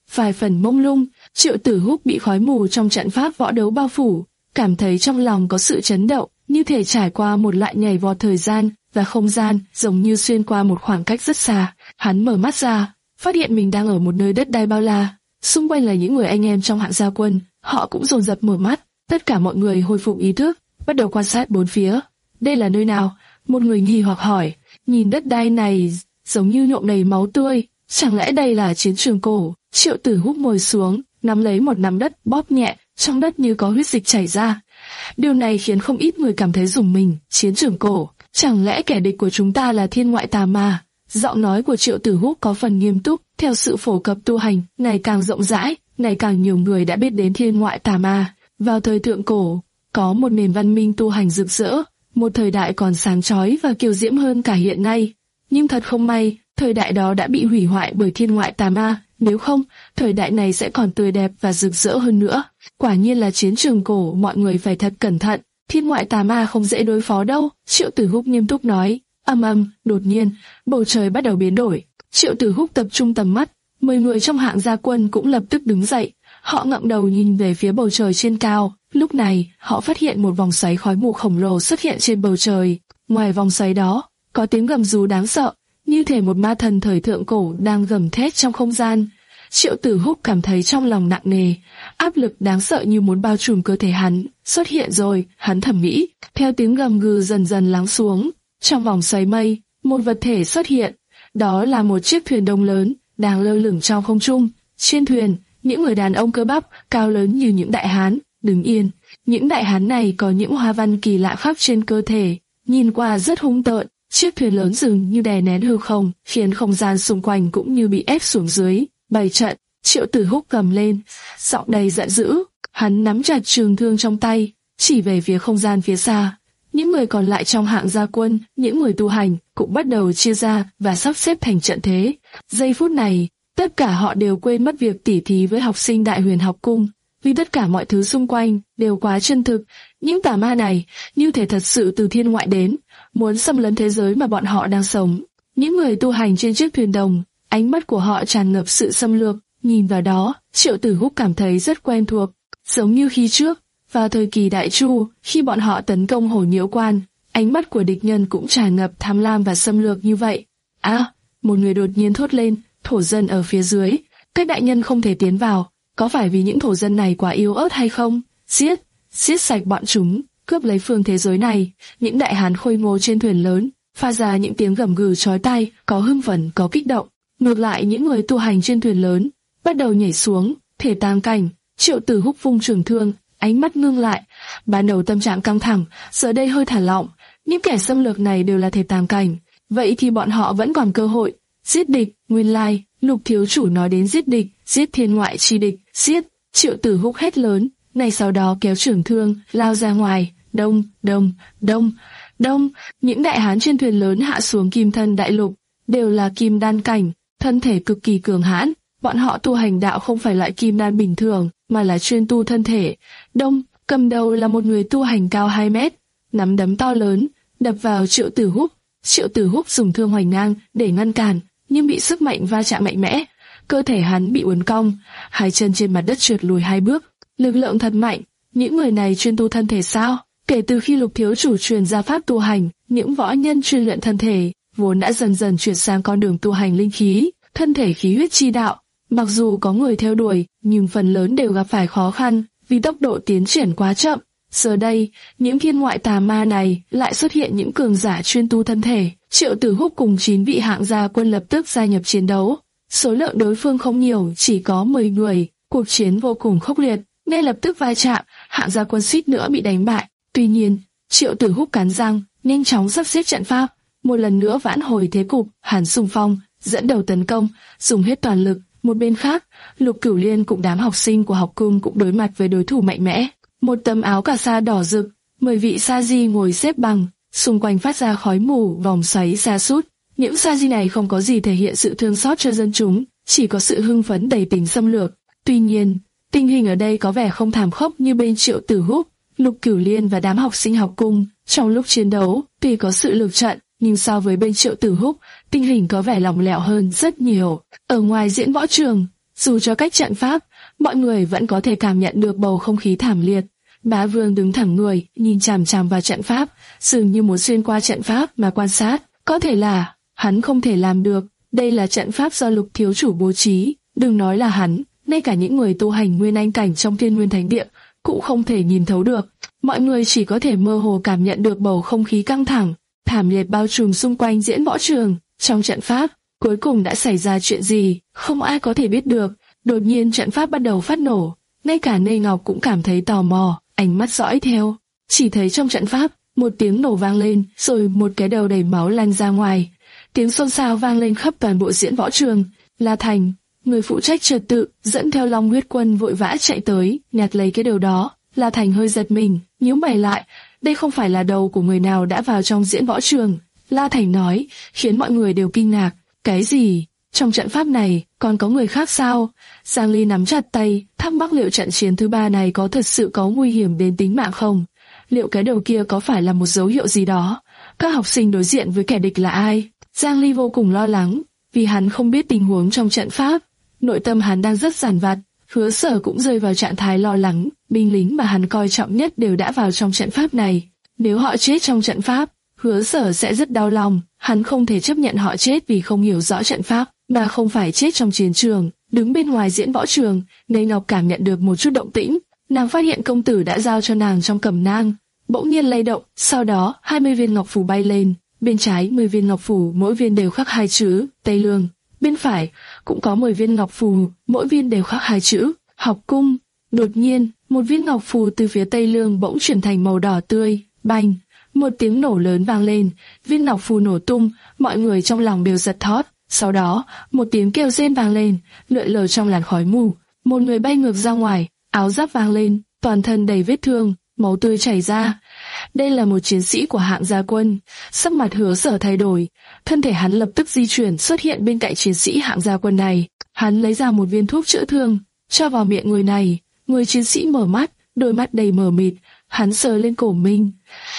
[SPEAKER 2] vài phần mông lung. Triệu Tử Húc bị khói mù trong trận pháp võ đấu bao phủ, cảm thấy trong lòng có sự chấn động, như thể trải qua một loại nhảy vọt thời gian và không gian, giống như xuyên qua một khoảng cách rất xa. Hắn mở mắt ra, phát hiện mình đang ở một nơi đất đai bao la, xung quanh là những người anh em trong Hạng Gia Quân, họ cũng dồn dập mở mắt. Tất cả mọi người hồi phục ý thức, bắt đầu quan sát bốn phía. Đây là nơi nào? Một người nghi hoặc hỏi. Nhìn đất đai này giống như nhuộm đầy máu tươi, chẳng lẽ đây là chiến trường cổ? Triệu Tử Húc ngồi xuống, nắm lấy một nắm đất, bóp nhẹ, trong đất như có huyết dịch chảy ra. Điều này khiến không ít người cảm thấy rùng mình. Chiến trường cổ, chẳng lẽ kẻ địch của chúng ta là thiên ngoại tà ma? Giọng nói của Triệu Tử Húc có phần nghiêm túc. Theo sự phổ cập tu hành ngày càng rộng rãi, ngày càng nhiều người đã biết đến thiên ngoại tà ma. Vào thời thượng cổ, có một nền văn minh tu hành rực rỡ, một thời đại còn sáng chói và kiêu diễm hơn cả hiện nay. Nhưng thật không may, thời đại đó đã bị hủy hoại bởi thiên ngoại tà ma, nếu không, thời đại này sẽ còn tươi đẹp và rực rỡ hơn nữa. Quả nhiên là chiến trường cổ, mọi người phải thật cẩn thận, thiên ngoại tà ma không dễ đối phó đâu, Triệu Tử Húc nghiêm túc nói. Ầm ầm, đột nhiên, bầu trời bắt đầu biến đổi. Triệu Tử Húc tập trung tầm mắt, mười người trong Hạng Gia Quân cũng lập tức đứng dậy, họ ngẩng đầu nhìn về phía bầu trời trên cao. Lúc này, họ phát hiện một vòng xoáy khói mù khổng lồ xuất hiện trên bầu trời. Ngoài vòng xoáy đó, có tiếng gầm rú đáng sợ, như thể một ma thần thời thượng cổ đang gầm thét trong không gian. Triệu Tử Húc cảm thấy trong lòng nặng nề, áp lực đáng sợ như muốn bao trùm cơ thể hắn. Xuất hiện rồi, hắn thầm nghĩ. Theo tiếng gầm gừ dần dần lắng xuống, trong vòng xoáy mây, một vật thể xuất hiện. Đó là một chiếc thuyền đông lớn, đang lơ lửng trong không trung. Trên thuyền, những người đàn ông cơ bắp, cao lớn như những đại hán, đứng yên. Những đại hán này có những hoa văn kỳ lạ khắc trên cơ thể, nhìn qua rất hung tợn. Chiếc thuyền lớn dường như đè nén hư không, khiến không gian xung quanh cũng như bị ép xuống dưới. Bày trận, Triệu Tử Húc gầm lên, giọng đầy giận dữ. Hắn nắm chặt trường thương trong tay, chỉ về phía không gian phía xa. Những người còn lại trong Hạng Gia Quân, những người tu hành, cũng bắt đầu chia ra và sắp xếp thành trận thế. Giây phút này, tất cả họ đều quên mất việc tỉ thí với học sinh Đại Huyền Học Cung, vì tất cả mọi thứ xung quanh đều quá chân thực. Những tà ma này như thể thật sự từ thiên ngoại đến, muốn xâm lấn thế giới mà bọn họ đang sống. Những người tu hành trên chiếc thuyền đồng, ánh mắt của họ tràn ngập sự xâm lược. Nhìn vào đó, Triệu Tử Húc cảm thấy rất quen thuộc, giống như khi trước, vào thời kỳ Đại Chu, khi bọn họ tấn công Hổ Nhiễu Quan, ánh mắt của địch nhân cũng tràn ngập tham lam và xâm lược như vậy. À, một người đột nhiên thốt lên, thổ dân ở phía dưới, các đại nhân không thể tiến vào, có phải vì những thổ dân này quá yếu ớt hay không? Giết, giết sạch bọn chúng, cướp lấy phương thế giới này. Những đại hán khôi ngô trên thuyền lớn phát ra những tiếng gầm gừ chói tai, có hưng phấn, có kích động. Ngược lại, những người tu hành trên thuyền lớn bắt đầu nhảy xuống, thể tàng cảnh. Triệu Tử Húc vung trường thương, ánh mắt ngưng lại. Ban đầu tâm trạng căng thẳng, giờ đây hơi thả lỏng. Những kẻ xâm lược này đều là thể tàng cảnh, vậy thì bọn họ vẫn còn cơ hội. Giết địch, nguyên lai, Lục thiếu chủ nói đến giết địch, giết thiên ngoại chi địch, giết. Triệu Tử Húc hét lớn, ngay sau đó kéo trường thương, lao ra ngoài. Đông, đông, đông, đông. Những đại hán trên thuyền lớn hạ xuống Kim Thân Đại Lục, đều là kim đan cảnh, thân thể cực kỳ cường hãn. Bọn họ tu hành đạo không phải loại kim đan bình thường, mà là chuyên tu thân thể. Đông, cầm đầu là một người tu hành cao hai mét, nắm đấm to lớn, đập vào Triệu Tử Húc. Triệu Tử Húc dùng thương hoành ngang để ngăn cản, nhưng bị sức mạnh va chạm mạnh mẽ, cơ thể hắn bị uốn cong, hai chân trên mặt đất trượt lùi hai bước. Lực lượng thật mạnh, những người này chuyên tu thân thể sao? Kể từ khi Lục thiếu chủ truyền ra pháp tu hành, những võ nhân chuyên luyện thân thể vốn đã dần dần chuyển sang con đường tu hành linh khí, thân thể khí huyết chi đạo. Mặc dù có người theo đuổi, nhưng phần lớn đều gặp phải khó khăn vì tốc độ tiến triển quá chậm. Giờ đây, những thiên ngoại tà ma này lại xuất hiện những cường giả chuyên tu thân thể. Triệu Tử Húc cùng chín vị Hạng Gia Quân lập tức gia nhập chiến đấu. Số lượng đối phương không nhiều, chỉ có mười người. Cuộc chiến vô cùng khốc liệt, ngay lập tức va chạm, Hạng Gia Quân suýt nữa bị đánh bại. Tuy nhiên, Triệu Tử Húc cắn răng, nhanh chóng sắp xếp trận pháp, một lần nữa vãn hồi thế cục. Hắn xung phong, dẫn đầu tấn công, dùng hết toàn lực. Một bên khác, Lục Cửu Liên cùng đám học sinh của học cung cũng đối mặt với đối thủ mạnh mẽ. Một tấm áo cà sa đỏ rực, mười vị sa di ngồi xếp bằng, xung quanh phát ra khói mù, vòng xoáy sa sút. Những sa di này không có gì thể hiện sự thương xót cho dân chúng, chỉ có sự hưng phấn đầy tính xâm lược. Tuy nhiên, tình hình ở đây có vẻ không thảm khốc như bên Triệu Tử Húc, Lục Cửu Liên và đám học sinh học cung. Trong lúc chiến đấu, tuy có sự lược trận, nhưng so với bên Triệu Tử Húc, tình hình có vẻ lỏng lẻo hơn rất nhiều. Ở ngoài diễn võ trường, Dù cho cách trận pháp, mọi người vẫn có thể cảm nhận được bầu không khí thảm liệt. Bá Vương đứng thẳng người, nhìn chằm chằm vào trận pháp, dường như muốn xuyên qua trận pháp mà quan sát. Có thể là, hắn không thể làm được. Đây là trận pháp do Lục thiếu chủ bố trí. Đừng nói là hắn, ngay cả những người tu hành nguyên anh cảnh trong Thiên Nguyên Thánh Địa cũng không thể nhìn thấu được. Mọi người chỉ có thể mơ hồ cảm nhận được bầu không khí căng thẳng, thảm liệt bao trùm xung quanh diễn võ trường. Trong trận pháp, cuối cùng đã xảy ra chuyện gì, không ai có thể biết được. Đột nhiên trận pháp bắt đầu phát nổ, ngay cả Nê Ngọc cũng cảm thấy tò mò, ánh mắt dõi theo. Chỉ thấy trong trận pháp, một tiếng nổ vang lên, rồi một cái đầu đầy máu lan ra ngoài. Tiếng xôn xao vang lên khắp toàn bộ diễn võ trường. La Thành, người phụ trách trật tự, dẫn theo Long Huyết Quân vội vã chạy tới, nhặt lấy cái đầu đó. La Thành hơi giật mình, nhíu mày lại, đây không phải là đầu của người nào đã vào trong diễn võ trường. La Thành nói, khiến mọi người đều kinh ngạc. Cái gì? Trong trận pháp này, còn có người khác sao? Giang Ly nắm chặt tay, thắc mắc liệu trận chiến thứ ba này có thật sự có nguy hiểm đến tính mạng không? Liệu cái đầu kia có phải là một dấu hiệu gì đó? Các học sinh đối diện với kẻ địch là ai? Giang Ly vô cùng lo lắng, vì hắn không biết tình huống trong trận pháp. Nội tâm hắn đang rất giàn vặt. Hứa Sở cũng rơi vào trạng thái lo lắng, binh lính mà hắn coi trọng nhất đều đã vào trong trận pháp này. Nếu họ chết trong trận pháp, Hứa Sở sẽ rất đau lòng, hắn không thể chấp nhận họ chết vì không hiểu rõ trận pháp, mà không phải chết trong chiến trường. Đứng bên ngoài diễn võ trường, Nê Ngọc cảm nhận được một chút động tĩnh, nàng phát hiện công tử đã giao cho nàng trong cẩm nang, bỗng nhiên lay động, sau đó hai mươi viên ngọc phù bay lên, bên trái mười viên ngọc phù, mỗi viên đều khắc hai chữ Tây Lương, bên phải cũng có mười viên ngọc phù, mỗi viên đều khắc hai chữ Học Cung. Đột nhiên, một viên ngọc phù từ phía Tây Lương bỗng chuyển thành màu đỏ tươi, bành, một tiếng nổ lớn vang lên, viên ngọc phù nổ tung, mọi người trong lòng đều giật thót. Sau đó, một tiếng kêu rên vang lên, lượn lờ trong làn khói mù, một người bay ngược ra ngoài, áo giáp vang lên, toàn thân đầy vết thương, máu tươi chảy ra. Đây là một chiến sĩ của hạng gia quân. Sắc mặt Hứa Sở thay đổi, thân thể hắn lập tức di chuyển xuất hiện bên cạnh chiến sĩ hạng gia quân này. Hắn lấy ra một viên thuốc chữa thương, cho vào miệng người này. Người chiến sĩ mở mắt, đôi mắt đầy mờ mịt, hắn sờ lên cổ mình.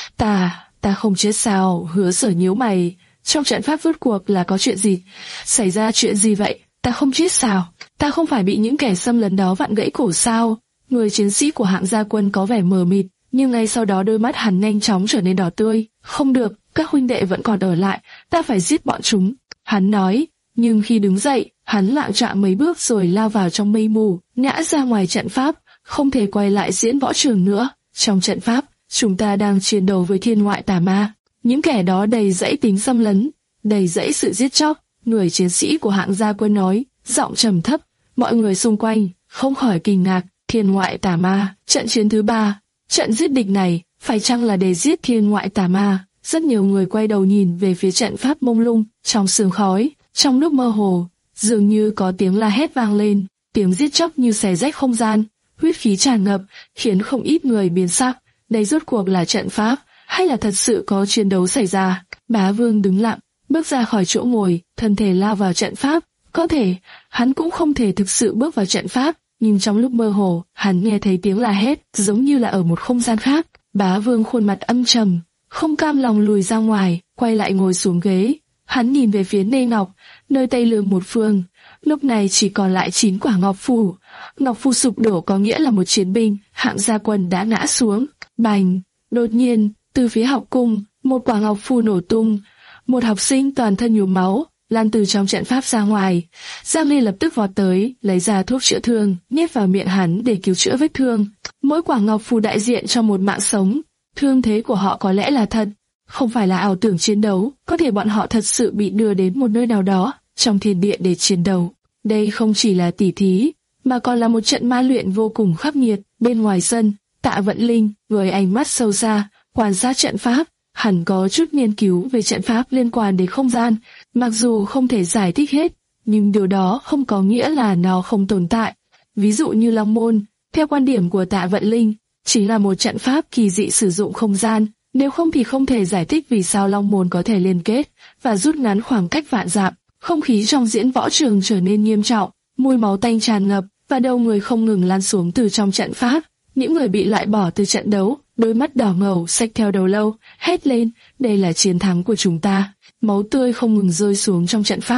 [SPEAKER 2] Ta, ta không chết sao? Hứa Sở nhíu mày. Trong trận pháp rốt cuộc là có chuyện gì? Xảy ra chuyện gì vậy? Ta không chết sao? Ta không phải bị những kẻ xâm lấn đó vặn gãy cổ sao? Người chiến sĩ của hạng gia quân có vẻ mờ mịt, nhưng ngay sau đó đôi mắt hắn nhanh chóng trở nên đỏ tươi. Không được, các huynh đệ vẫn còn ở lại, ta phải giết bọn chúng. Hắn nói, nhưng khi đứng dậy, hắn lạng chạng mấy bước rồi lao vào trong mây mù, ngã ra ngoài trận pháp, không thể quay lại diễn võ trường nữa. Trong trận pháp, chúng ta đang chiến đấu với thiên ngoại tà ma. Những kẻ đó đầy dẫy tính xâm lấn, đầy dẫy sự giết chóc. Người chiến sĩ của hạng gia quân nói, giọng trầm thấp. Mọi người xung quanh không khỏi kinh ngạc. Thiên ngoại tà ma, trận chiến thứ ba, trận giết địch này phải chăng là để giết thiên ngoại tà ma? Rất nhiều người quay đầu nhìn về phía trận pháp mông lung trong sương khói, trong lúc mơ hồ, dường như có tiếng la hét vang lên, tiếng giết chóc như xé rách không gian, huyết khí tràn ngập, khiến không ít người biến sắc. Đây rốt cuộc là trận pháp, hay là thật sự có chiến đấu xảy ra? Bá Vương đứng lặng, bước ra khỏi chỗ ngồi, thân thể lao vào trận pháp. Có thể, hắn cũng không thể thực sự bước vào trận pháp, nhưng trong lúc mơ hồ, hắn nghe thấy tiếng la hét, giống như là ở một không gian khác. Bá Vương khuôn mặt âm trầm, không cam lòng lùi ra ngoài, quay lại ngồi xuống ghế. Hắn nhìn về phía Nê Ngọc, nơi Tây Lương một phương, lúc này chỉ còn lại chín quả ngọc phù. Ngọc phù sụp đổ có nghĩa là một chiến binh hạng gia quân đã ngã xuống. Bành! Đột nhiên, từ phía học cung, một quả ngọc phù nổ tung, một học sinh toàn thân nhuốm máu lan từ trong trận pháp ra ngoài. Giang Ly lập tức vọt tới, lấy ra thuốc chữa thương, nhét vào miệng hắn để cứu chữa vết thương. Mỗi quả ngọc phù đại diện cho một mạng sống. Thương thế của họ có lẽ là thật, không phải là ảo tưởng chiến đấu. Có thể bọn họ thật sự bị đưa đến một nơi nào đó trong thiên địa để chiến đấu. Đây không chỉ là tỉ thí, mà còn là một trận ma luyện vô cùng khắc nghiệt. Bên ngoài sân, Tạ Vận Linh với ánh mắt sâu xa quan sát trận pháp. Hẳn có chút nghiên cứu về trận pháp liên quan đến không gian, mặc dù không thể giải thích hết, nhưng điều đó không có nghĩa là nó không tồn tại. Ví dụ như Long Môn, theo quan điểm của Tạ Vận Linh, chỉ là một trận pháp kỳ dị sử dụng không gian, nếu không thì không thể giải thích vì sao Long Môn có thể liên kết và rút ngắn khoảng cách vạn dặm. Không khí trong diễn võ trường trở nên nghiêm trọng, mùi máu tanh tràn ngập và đầu người không ngừng lan xuống từ trong trận pháp. Những người bị loại bỏ từ trận đấu, đôi mắt đỏ ngầu xách theo đầu lâu, hét lên, đây là chiến thắng của chúng ta. Máu tươi không ngừng rơi xuống trong trận pháp.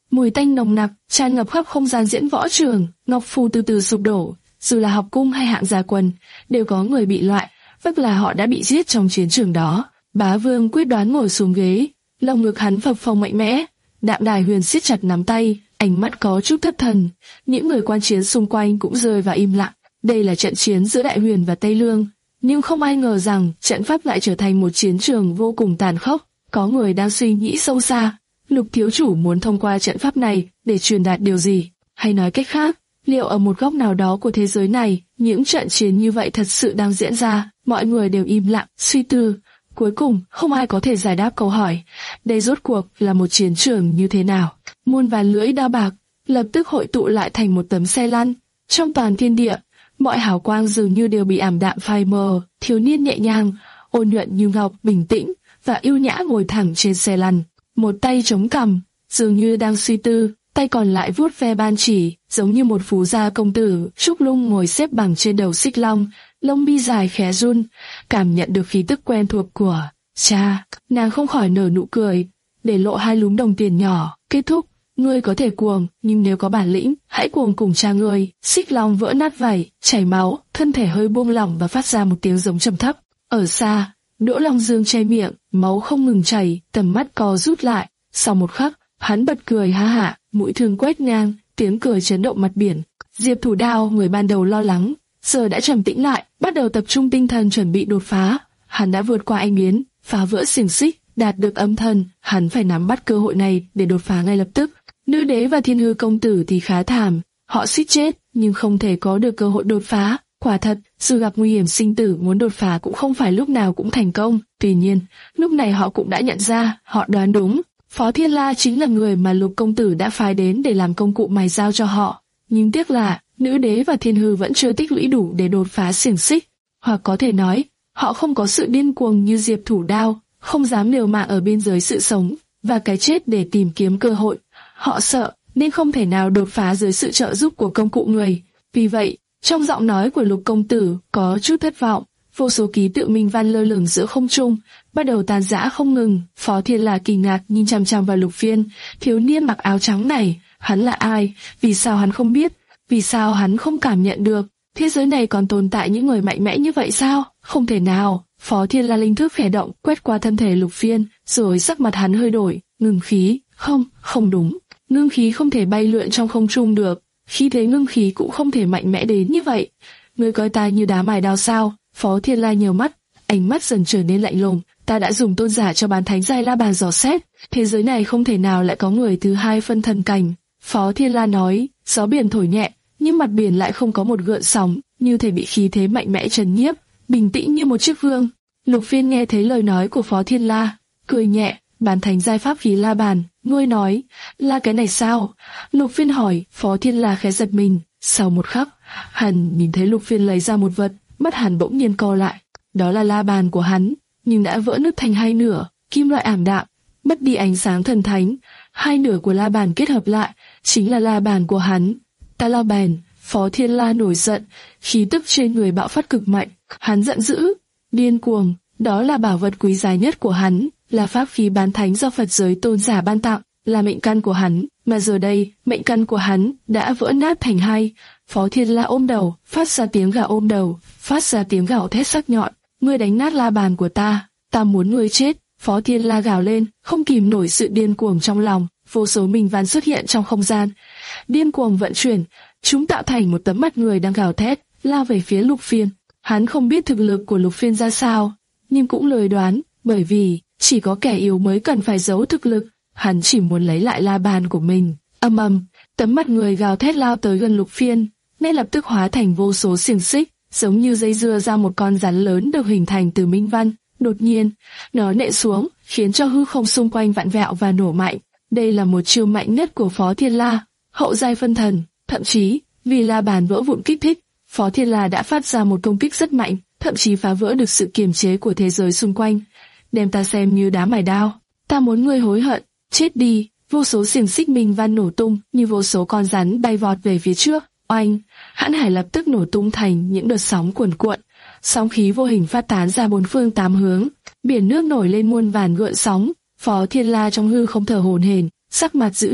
[SPEAKER 2] mùi tanh nồng nặc tràn ngập khắp không gian diễn võ trường. Ngọc Phù từ từ sụp đổ, dù là học cung hay hạng gia quân, đều có người bị loại, tức là họ đã bị giết trong chiến trường đó. Bá Vương quyết đoán ngồi xuống ghế, lồng ngực hắn phập phồng mạnh mẽ. Đạm Đài Huyền siết chặt nắm tay, ánh mắt có chút thất thần. Những người quan chiến xung quanh cũng rơi vào im lặng. Đây là trận chiến giữa Đại Huyền và Tây Lương, nhưng không ai ngờ rằng trận pháp lại trở thành một chiến trường vô cùng tàn khốc. Có người đang suy nghĩ sâu xa, Lục thiếu chủ muốn thông qua trận pháp này để truyền đạt điều gì? Hay nói cách khác, liệu ở một góc nào đó của thế giới này, những trận chiến như vậy thật sự đang diễn ra? Mọi người đều im lặng, suy tư. Cuối cùng, không ai có thể giải đáp câu hỏi. Đây rốt cuộc là một chiến trường như thế nào? Muôn vàn lưỡi đao bạc lập tức hội tụ lại thành một tấm xe lăn. Trong toàn thiên địa, mọi hào quang dường như đều bị ảm đạm phai mờ. Thiếu niên nhẹ nhàng, ôn nhuận như ngọc, bình tĩnh và yêu nhã ngồi thẳng trên xe lăn, một tay chống cằm, dường như đang suy tư, tay còn lại vuốt ve ban chỉ, giống như một phú gia công tử. Trúc Lung ngồi xếp bằng trên đầu xích long, lông mi dài khẽ run, cảm nhận được khí tức quen thuộc của cha. Nàng không khỏi nở nụ cười, để lộ hai lúm đồng tiền nhỏ. Kết thúc, ngươi có thể cuồng, nhưng nếu có bản lĩnh, hãy cuồng cùng cha ngươi. Xích long vỡ nát vảy, chảy máu, thân thể hơi buông lỏng và phát ra một tiếng giống trầm thấp. Ở xa, Đỗ Long Dương che miệng, máu không ngừng chảy, tầm mắt co rút lại. Sau một khắc, hắn bật cười ha hả, mũi thương quét ngang, tiếng cười chấn động mặt biển. Diệp Thủ Đao, người ban đầu lo lắng, giờ đã trầm tĩnh lại, bắt đầu tập trung tinh thần chuẩn bị đột phá. Hắn đã vượt qua anh biến, phá vỡ xiềng xích, đạt được âm thần, hắn phải nắm bắt cơ hội này để đột phá ngay lập tức. Nữ đế và Thiên Hư công tử thì khá thảm, họ suýt chết nhưng không thể có được cơ hội đột phá. Quả thật, dù gặp nguy hiểm sinh tử muốn đột phá cũng không phải lúc nào cũng thành công. Tuy nhiên, lúc này họ cũng đã nhận ra, họ đoán đúng. Phó Thiên La chính là người mà Lục công tử đã phái đến để làm công cụ mài dao cho họ. Nhưng tiếc là, nữ đế và Thiên Hư vẫn chưa tích lũy đủ để đột phá xiềng xích. Hoặc có thể nói, họ không có sự điên cuồng như Diệp Thủ Đao, không dám liều mạng ở biên giới sự sống và cái chết để tìm kiếm cơ hội. Họ sợ, nên không thể nào đột phá dưới sự trợ giúp của công cụ người. Vì vậy, trong giọng nói của Lục công tử có chút thất vọng. Vô số ký tự minh văn lơ lửng giữa không trung, bắt đầu tan rã không ngừng. Phó Thiên La kinh ngạc nhìn chằm chằm vào Lục Phiên. Thiếu niên mặc áo trắng này, hắn là ai? Vì sao hắn không biết? Vì sao hắn không cảm nhận được? Thế giới này còn tồn tại những người mạnh mẽ như vậy sao? Không thể nào. Phó Thiên La linh thức khẽ động, quét qua thân thể Lục Phiên, rồi sắc mặt hắn hơi đổi. Ngưng khí? Không, không đúng. Ngưng khí không thể bay lượn trong không trung được. Khi thế ngưng khí cũng không thể mạnh mẽ đến như vậy. Ngươi coi ta như đá mài đao sao? Phó Thiên La nhíu mắt, ánh mắt dần trở nên lạnh lùng. Ta đã dùng tôn giả cho bán thánh giai La Bàn dò xét, thế giới này không thể nào lại có người thứ hai phân thần cảnh. Phó Thiên La nói, gió biển thổi nhẹ, nhưng mặt biển lại không có một gợn sóng, như thể bị khí thế mạnh mẽ trấn nhiếp, bình tĩnh như một chiếc vương. Lục Phiên nghe thấy lời nói của Phó Thiên La, cười nhẹ, bán thánh giai pháp khí La Bàn, ngươi nói, là cái này sao? Lục Phiên hỏi. Phó Thiên La khẽ giật mình. Sau một khắc, hắn nhìn thấy Lục Phiên lấy ra một vật, mắt hắn bỗng nhiên co lại. Đó là La Bàn của hắn, nhưng đã vỡ nứt thành hai nửa, kim loại ảm đạm, mất đi ánh sáng thần thánh. Hai nửa của La Bàn kết hợp lại, chính là La Bàn của hắn. Ta La Bàn. Phó Thiên La nổi giận, khí tức trên người bạo phát cực mạnh. Hắn giận dữ, điên cuồng. Đó là bảo vật quý giá nhất của hắn, là pháp khí bán thánh do Phật giới tôn giả ban tặng, là mệnh căn của hắn, mà giờ đây, mệnh căn của hắn đã vỡ nát thành hai. Phó Thiên La ôm đầu, phát ra tiếng gào ôm đầu, phát ra tiếng gào thét sắc nhọn. Ngươi đánh nát La Bàn của ta, ta muốn ngươi chết. Phó Thiên La gào lên, không kìm nổi sự điên cuồng trong lòng. Vô số minh văn xuất hiện trong không gian, điên cuồng vận chuyển, chúng tạo thành một tấm mặt người đang gào thét, lao về phía Lục Phiên. Hắn không biết thực lực của Lục Phiên ra sao, nhưng cũng lười đoán, bởi vì chỉ có kẻ yếu mới cần phải giấu thực lực. Hắn chỉ muốn lấy lại La Bàn của mình. Ầm ầm, tấm mặt người gào thét lao tới gần Lục Phiên, nên lập tức hóa thành vô số xiềng xích, giống như dây dưa ra một con rắn lớn được hình thành từ minh văn. Đột nhiên, nó nện xuống, khiến cho hư không xung quanh vặn vẹo và nổ mạnh. Đây là một chiêu mạnh nhất của Phó Thiên La, hậu giai phân thần. Thậm chí, vì La Bàn vỡ vụn kích thích, Phó Thiên La đã phát ra một công kích rất mạnh, thậm chí phá vỡ được sự kiềm chế của thế giới xung quanh. Đem ta xem như đá mài đao, ta muốn ngươi hối hận, chết đi. Vô số xiềng xích minh văn nổ tung như vô số con rắn bay vọt về phía trước. Oanh, hãn hải lập tức nổ tung thành những đợt sóng cuồn cuộn, sóng khí vô hình phát tán ra bốn phương tám hướng, biển nước nổi lên muôn vàn gợn sóng. Phó Thiên La trong hư không thở hổn hển, sắc mặt dữ tợn,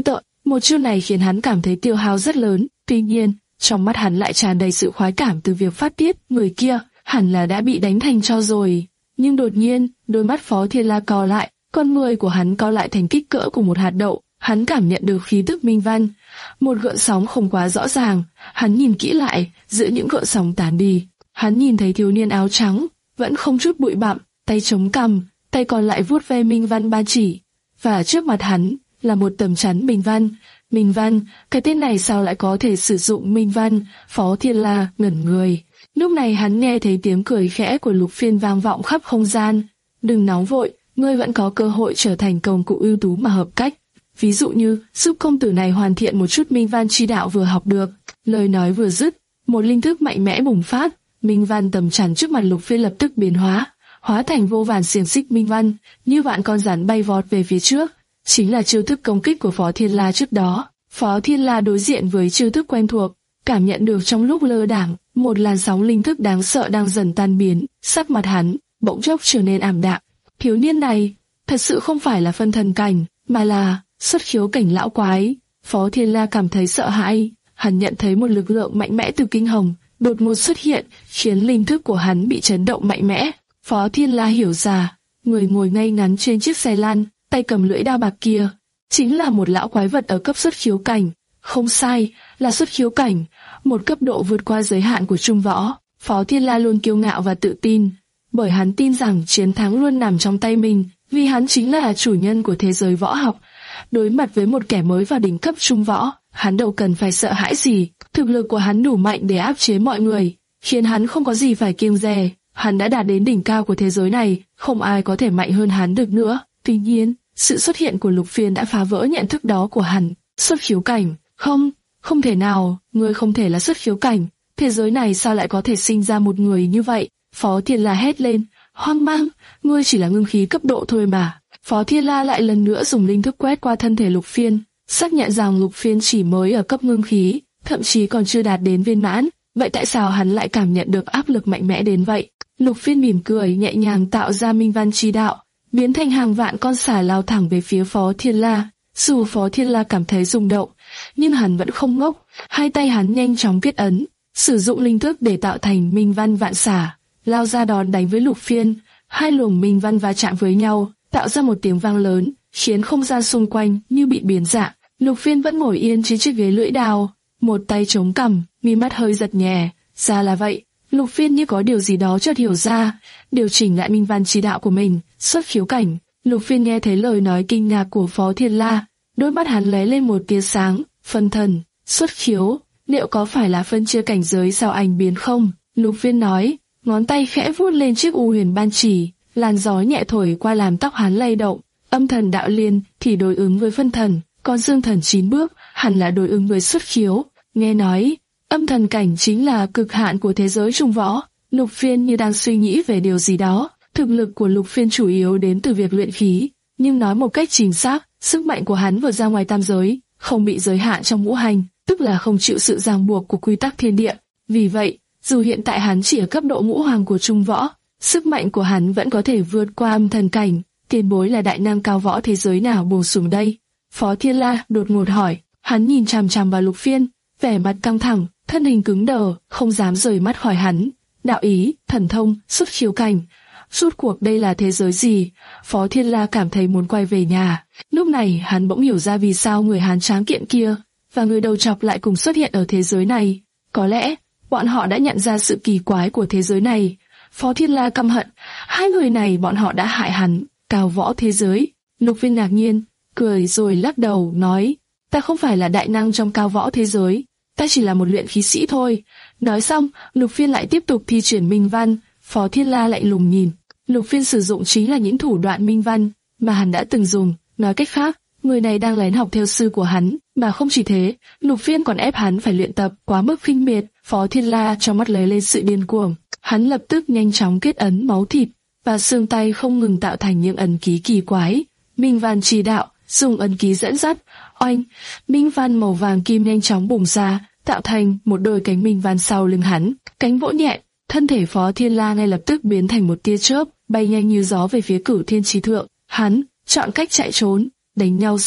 [SPEAKER 2] Một chiêu này khiến hắn cảm thấy tiêu hao rất lớn, tuy nhiên, trong mắt hắn lại tràn đầy sự khoái cảm từ việc phát tiết. Người kia hẳn là đã bị đánh thành tro rồi. Nhưng đột nhiên, đôi mắt Phó Thiên La co lại, con người của hắn co lại thành kích cỡ của một hạt đậu. Hắn cảm nhận được khí tức minh văn, một gợn sóng không quá rõ ràng. Hắn nhìn kỹ lại, giữa những gợn sóng tán đi, hắn nhìn thấy thiếu niên áo trắng, vẫn không chút bụi bặm, tay chống cằm, tay còn lại vuốt ve minh văn ba chỉ, và trước mặt hắn là một tấm chắn minh văn. Minh văn, cái tên này sao lại có thể sử dụng minh văn? Phó Thiên La ngẩn người. Lúc này hắn nghe thấy tiếng cười khẽ của Lục Phiên vang vọng khắp không gian. Đừng nóng vội, ngươi vẫn có cơ hội trở thành công cụ ưu tú mà hợp cách. Ví dụ như giúp công tử này hoàn thiện một chút minh văn chi đạo vừa học được. Lời nói vừa dứt, một linh thức mạnh mẽ bùng phát. Minh văn tầm chắn trước mặt Lục Phiên lập tức biến hóa, hóa thành vô vàn xiềng xích minh văn, như vạn con rắn bay vọt về phía trước. Chính là chiêu thức công kích của Phó Thiên La trước đó. Phó Thiên La đối diện với chiêu thức quen thuộc, cảm nhận được trong lúc lơ đãng, một làn sóng linh thức đáng sợ đang dần tan biến. Sắc mặt hắn bỗng chốc trở nên ảm đạm. Thiếu niên này thật sự không phải là phân thần cảnh, mà là xuất khiếu cảnh lão quái. Phó Thiên La cảm thấy sợ hãi. Hắn nhận thấy một lực lượng mạnh mẽ từ kinh hồng đột ngột xuất hiện, khiến linh thức của hắn bị chấn động mạnh mẽ. Phó Thiên La hiểu ra, người ngồi ngay ngắn trên chiếc xe lăn, tay cầm lưỡi đao bạc kia, chính là một lão quái vật ở cấp xuất khiếu cảnh. Không sai, là xuất khiếu cảnh, một cấp độ vượt qua giới hạn của trung võ. Phó Thiên La luôn kiêu ngạo và tự tin, bởi hắn tin rằng chiến thắng luôn nằm trong tay mình, vì hắn chính là chủ nhân của thế giới võ học. Đối mặt với một kẻ mới vào đỉnh cấp trung võ, hắn đâu cần phải sợ hãi gì. Thực lực của hắn đủ mạnh để áp chế mọi người, khiến hắn không có gì phải kiêng dè. Hắn đã đạt đến đỉnh cao của thế giới này, không ai có thể mạnh hơn hắn được nữa. Tuy nhiên, sự xuất hiện của Lục Phiên đã phá vỡ nhận thức đó của hắn. Xuất khiếu cảnh? Không, không thể nào, ngươi không thể là xuất khiếu cảnh. Thế giới này sao lại có thể sinh ra một người như vậy? Phó Thiên La hét lên, hoang mang, ngươi chỉ là ngưng khí cấp độ thôi mà. Phó Thiên La lại lần nữa dùng linh thức quét qua thân thể Lục Phiên, xác nhận rằng Lục Phiên chỉ mới ở cấp ngưng khí, thậm chí còn chưa đạt đến viên mãn. Vậy tại sao hắn lại cảm nhận được áp lực mạnh mẽ đến vậy? Lục Phiên mỉm cười nhẹ nhàng tạo ra minh văn chi đạo, biến thành hàng vạn con sả lao thẳng về phía Phó Thiên La. Dù Phó Thiên La cảm thấy rung động, nhưng hắn vẫn không ngốc. Hai tay hắn nhanh chóng kết ấn, sử dụng linh thức để tạo thành minh văn vạn xả, lao ra đòn đánh với Lục Phiên. Hai luồng minh văn va chạm với nhau, tạo ra một tiếng vang lớn, khiến không gian xung quanh như bị biến dạng. Lục Phiên vẫn ngồi yên trên chiếc ghế lưỡi đao, một tay chống cằm, mi mắt hơi giật nhẹ. Ra là vậy. Lục Phiên như có điều gì đó chợt hiểu ra, điều chỉnh lại minh văn chỉ đạo của mình. Xuất khiếu cảnh. Lục Phiên nghe thấy lời nói kinh ngạc của Phó Thiên La, đôi mắt hắn lóe lên một tia sáng. Phân thần, xuất khiếu, liệu có phải là phân chia cảnh giới sao ảnh biến không? Lục Phiên nói, ngón tay khẽ vuốt lên chiếc u huyền ban chỉ, làn gió nhẹ thổi qua làm tóc hắn lay động. Âm thần đạo liên thì đối ứng với phân thần, còn dương thần chín bước hẳn là đối ứng với xuất khiếu. Nghe nói, âm thần cảnh chính là cực hạn của thế giới trung võ. Lục Phiên như đang suy nghĩ về điều gì đó. Thực lực của Lục Phiên chủ yếu đến từ việc luyện khí, nhưng nói một cách chính xác, sức mạnh của hắn vượt ra ngoài tam giới, không bị giới hạn trong ngũ hành, tức là không chịu sự ràng buộc của quy tắc thiên địa. Vì vậy, dù hiện tại hắn chỉ ở cấp độ ngũ hoàng của trung võ, sức mạnh của hắn vẫn có thể vượt qua âm thần cảnh. Tiền bối là đại năng cao võ thế giới nào bổ sung đây? Phó Thiên La đột ngột hỏi. Hắn nhìn chằm chằm vào Lục Phiên, vẻ mặt căng thẳng, thân hình cứng đờ, không dám rời mắt khỏi hắn. Đạo ý, thần thông, xuất khiếu cảnh, rốt cuộc đây là thế giới gì? Phó Thiên La cảm thấy muốn quay về nhà. Lúc này hắn bỗng hiểu ra vì sao người Hán tráng kiện kia và người đầu trọc lại cùng xuất hiện ở thế giới này. Có lẽ bọn họ đã nhận ra sự kỳ quái của thế giới này. Phó Thiên La căm hận, hai người này bọn họ đã hại hắn. Cao võ thế giới. Lục Phiên ngạc nhiên, cười rồi lắc đầu nói, ta không phải là đại năng trong cao võ thế giới, ta chỉ là một luyện khí sĩ thôi. Nói xong, Lục Phiên lại tiếp tục thi triển minh văn. Phó Thiên La lại lùng nhìn. Lục Phiên sử dụng chính là những thủ đoạn minh văn mà hắn đã từng dùng. Nói cách khác, người này đang lén học theo sư của hắn. Mà không chỉ thế, Lục Phiên còn ép hắn phải luyện tập quá mức khinh miệt. Phó Thiên La trong mắt lấy lên sự điên cuồng. Hắn lập tức nhanh chóng kết ấn máu thịt và xương tay không ngừng tạo thành những ấn ký kỳ quái. Minh văn chỉ đạo, dùng ấn ký dẫn dắt. Oanh, minh văn màu vàng kim nhanh chóng bùng ra, tạo thành một đôi cánh minh văn sau lưng hắn. Cánh vỗ nhẹ, thân thể Phó Thiên La ngay lập tức biến thành một tia chớp, bay nhanh như gió về phía Cửu Thiên Chi Thượng. Hắn chọn cách chạy trốn. Đánh nhau sao?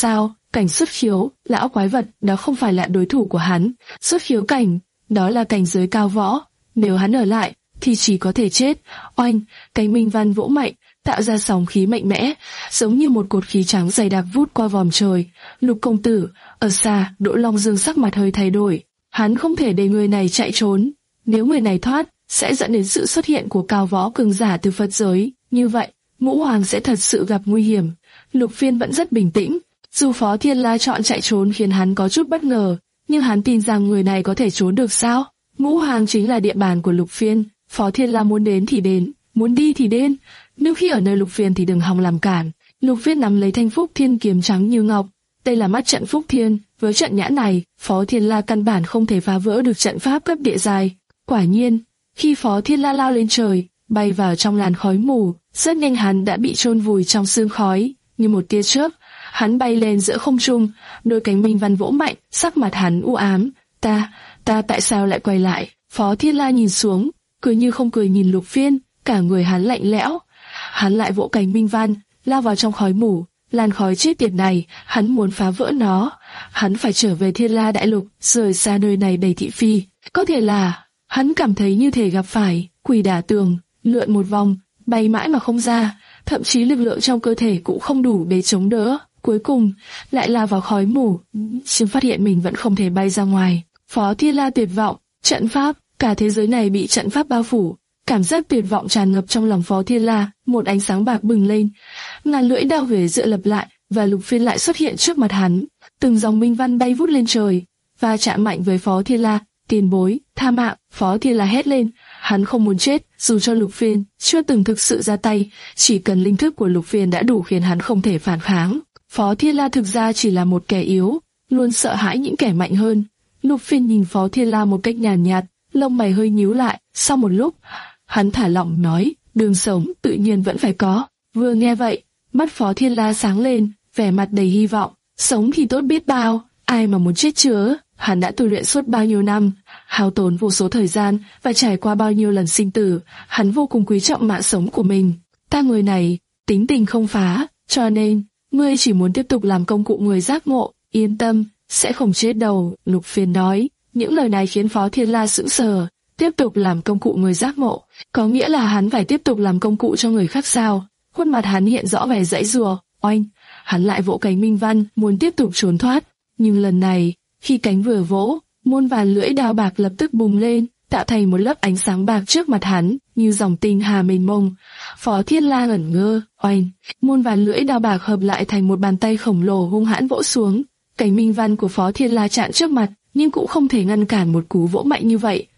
[SPEAKER 2] cảnh xuất khiếu, lão quái vật, đó không phải là đối thủ của hắn. Xuất khiếu cảnh, đó là cảnh giới cao võ, nếu hắn ở lại, thì chỉ có thể chết. Oanh, cánh minh văn vỗ mạnh, tạo ra sóng khí mạnh mẽ, giống như một cột khí trắng dày đặc vút qua vòm trời. Lục công tử, ở xa, Đỗ Long Dương sắc mặt hơi thay đổi. Hắn không thể để người này chạy trốn. Nếu người này thoát, sẽ dẫn đến sự xuất hiện của cao võ cường giả từ Phật giới. Như vậy, Ngũ Hoàng sẽ thật sự gặp nguy hiểm. Lục Phiên vẫn rất bình tĩnh. Dù Phó Thiên La chọn chạy trốn khiến hắn có chút bất ngờ, nhưng hắn tin rằng người này có thể trốn được sao? Ngũ Hoàng chính là địa bàn của Lục Phiên. Phó Thiên La muốn đến thì đến, muốn đi thì đến. Nếu khi ở nơi Lục Phiên thì đừng hòng làm cản. Lục Phiên nắm lấy thanh Phúc Thiên kiếm trắng như ngọc. Đây là mắt trận Phúc Thiên. Với trận nhãn này, Phó Thiên La căn bản không thể phá vỡ được trận pháp cấp địa giai. Quả nhiên, khi Phó Thiên La lao lên trời, bay vào trong làn khói mù, rất nhanh hắn đã bị chôn vùi trong sương khói. Như một tia chớp, hắn bay lên giữa không trung, đôi cánh minh văn vỗ mạnh, sắc mặt hắn u ám. Ta, ta tại sao lại quay lại? Phó Thiên La nhìn xuống, cười như không cười nhìn Lục Phiên, cả người hắn lạnh lẽo. Hắn lại vỗ cánh minh văn, lao vào trong khói mù. Làn khói chết tiệt này, hắn muốn phá vỡ nó. Hắn phải trở về Thiên La Đại Lục, rời xa nơi này đầy thị phi. Có thể là hắn cảm thấy như thể gặp phải quỷ đả tường, lượn một vòng, bay mãi mà không ra, thậm chí lực lượng trong cơ thể cũng không đủ để chống đỡ. Cuối cùng lại lao vào khói mù, nhưng phát hiện mình vẫn không thể bay ra ngoài. Phó Thiên La tuyệt vọng, trận pháp, cả thế giới này bị trận pháp bao phủ. Cảm giác tuyệt vọng tràn ngập trong lòng Phó Thiên La, một ánh sáng bạc bừng lên, ngàn lưỡi đao về dựa lập lại, và Lục Phiên lại xuất hiện trước mặt hắn. Từng dòng minh văn bay vút lên trời, và chạm mạnh với Phó Thiên La. Tiền bối, tha mạng! Phó Thiên La hét lên. Hắn không muốn chết, dù cho Lục Phiên chưa từng thực sự ra tay, chỉ cần linh thức của Lục Phiên đã đủ khiến hắn không thể phản kháng. Phó Thiên La thực ra chỉ là một kẻ yếu, luôn sợ hãi những kẻ mạnh hơn. Lục Phiên nhìn Phó Thiên La một cách nhàn nhạt, lông mày hơi nhíu lại. Sau một lúc, hắn thả lỏng nói, đường sống tự nhiên vẫn phải có. Vừa nghe vậy, mắt Phó Thiên La sáng lên, vẻ mặt đầy hy vọng. Sống thì tốt biết bao, ai mà muốn chết chứa. Hắn đã tu luyện suốt bao nhiêu năm, hao tốn vô số thời gian và trải qua bao nhiêu lần sinh tử, hắn vô cùng quý trọng mạng sống của mình. Ta người này, tính tình không phá, cho nên, ngươi chỉ muốn tiếp tục làm công cụ người giác ngộ, yên tâm, sẽ không chết đâu. Lục Phiên nói, những lời này khiến Phó Thiên La sững sờ. Tiếp tục làm công cụ người giác ngộ, có nghĩa là hắn phải tiếp tục làm công cụ cho người khác sao? Khuôn mặt hắn hiện rõ vẻ giãy giụa. Oanh, hắn lại vỗ cánh minh văn, muốn tiếp tục trốn thoát. Nhưng lần này, khi cánh vừa vỗ, muôn vàn lưỡi đao bạc lập tức bùng lên, tạo thành một lớp ánh sáng bạc trước mặt hắn, như dòng tinh hà mênh mông. Phó Thiên La ngẩn ngơ. Oanh, muôn vàn lưỡi đao bạc hợp lại thành một bàn tay khổng lồ hung hãn vỗ xuống. Cánh minh văn của Phó Thiên La chặn trước mặt, nhưng cũng không thể ngăn cản một cú vỗ mạnh như vậy.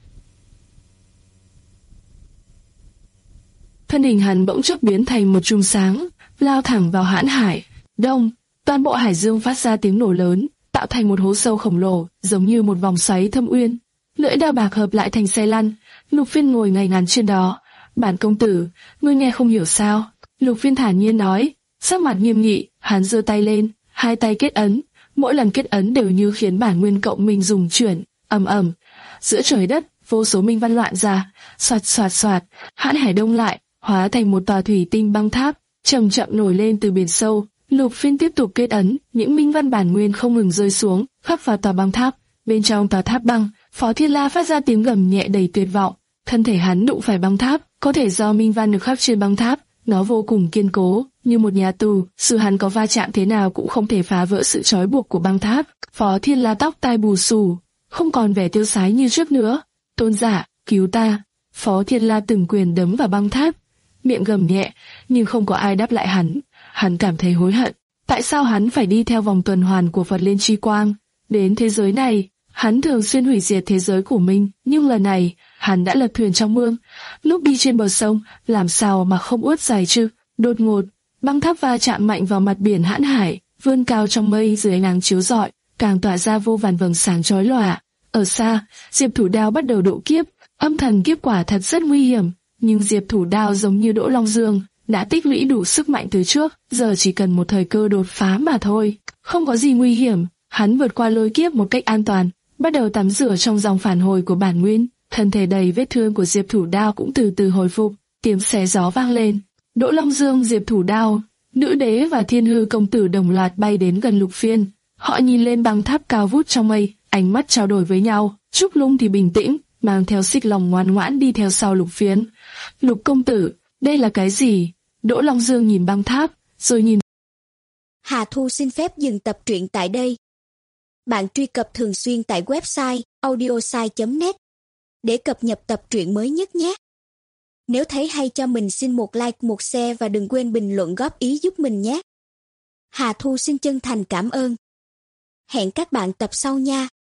[SPEAKER 2] Thân hình hắn bỗng chốc biến thành một chùm sáng, lao thẳng vào hãn hải. Đông, toàn bộ hải dương phát ra tiếng nổ lớn, tạo thành một hố sâu khổng lồ, giống như một vòng xoáy thâm uyên. Lưỡi đao bạc hợp lại thành xe lăn. Lục Phiên ngồi ngay ngắn trên đó. Bản công tử, ngươi nghe không hiểu sao? Lục Phiên thản nhiên nói, sắc mặt nghiêm nghị. Hắn giơ tay lên, hai tay kết ấn. Mỗi lần kết ấn đều như khiến bản nguyên cộng minh dùng chuyển. Ầm ầm, giữa trời đất, vô số minh văn loạn ra, xoạt xoạt xoạt, hãn hải đông lại, hóa thành một tòa thủy tinh băng tháp, chậm chậm nổi lên từ biển sâu. Lục Phiên tiếp tục kết ấn, những minh văn bản nguyên không ngừng rơi xuống, khắc vào tòa băng tháp. Bên trong tòa tháp băng, Phó Thiên La phát ra tiếng gầm nhẹ đầy tuyệt vọng. Thân thể hắn đụng phải băng tháp, có thể do minh văn được khắc trên băng tháp, nó vô cùng kiên cố, như một nhà tù. Dù hắn có va chạm thế nào cũng không thể phá vỡ sự trói buộc của băng tháp. Phó Thiên La tóc tai bù xù, không còn vẻ tiêu sái như trước nữa. Tôn giả, cứu ta! Phó Thiên La từng quyền đấm vào băng tháp, miệng gầm nhẹ, nhưng không có ai đáp lại hắn. Hắn cảm thấy hối hận. Tại sao hắn phải đi theo vòng tuần hoàn của Phật Liên Chi Quang? Đến thế giới này, hắn thường xuyên hủy diệt thế giới của mình, nhưng lần này, hắn đã lật thuyền trong mương. Lúc đi trên bờ sông, làm sao mà không ướt dày chứ? Đột ngột, băng tháp va chạm mạnh vào mặt biển hãn hải, vươn cao trong mây dưới ánh nắng chiếu rọi, càng tỏa ra vô vàn vầng sáng chói lòa. Ở xa, Diệp Thủ Đao bắt đầu độ kiếp. Âm thần kiếp quả thật rất nguy hiểm, nhưng Diệp Thủ Đao giống như Đỗ Long Dương, đã tích lũy đủ sức mạnh từ trước, giờ chỉ cần một thời cơ đột phá mà thôi. Không có gì nguy hiểm, hắn vượt qua lôi kiếp một cách an toàn, bắt đầu tắm rửa trong dòng phản hồi của bản nguyên. Thân thể đầy vết thương của Diệp Thủ Đao cũng từ từ hồi phục. Tiếng xé gió vang lên. Đỗ Long Dương, Diệp Thủ Đao, Nữ Đế và Thiên Hư công tử đồng loạt bay đến gần Lục Phiên. Họ nhìn lên băng tháp cao vút trong mây, ánh mắt trao đổi với nhau. Trúc Lung thì bình tĩnh, mang theo Xích Long ngoan ngoãn đi theo sau Lục Phiến. Lục công tử, đây là cái gì? Đỗ Long Dương nhìn băng tháp, rồi nhìn.
[SPEAKER 3] Hà Thu xin phép dừng tập truyện tại đây. Bạn truy cập thường xuyên tại website audiosai chấm net để cập nhật tập truyện mới nhất nhé. Nếu thấy hay cho mình xin một like, một share và đừng quên bình luận góp ý giúp mình nhé. Hà Thu xin chân thành cảm ơn. Hẹn các bạn tập sau nha.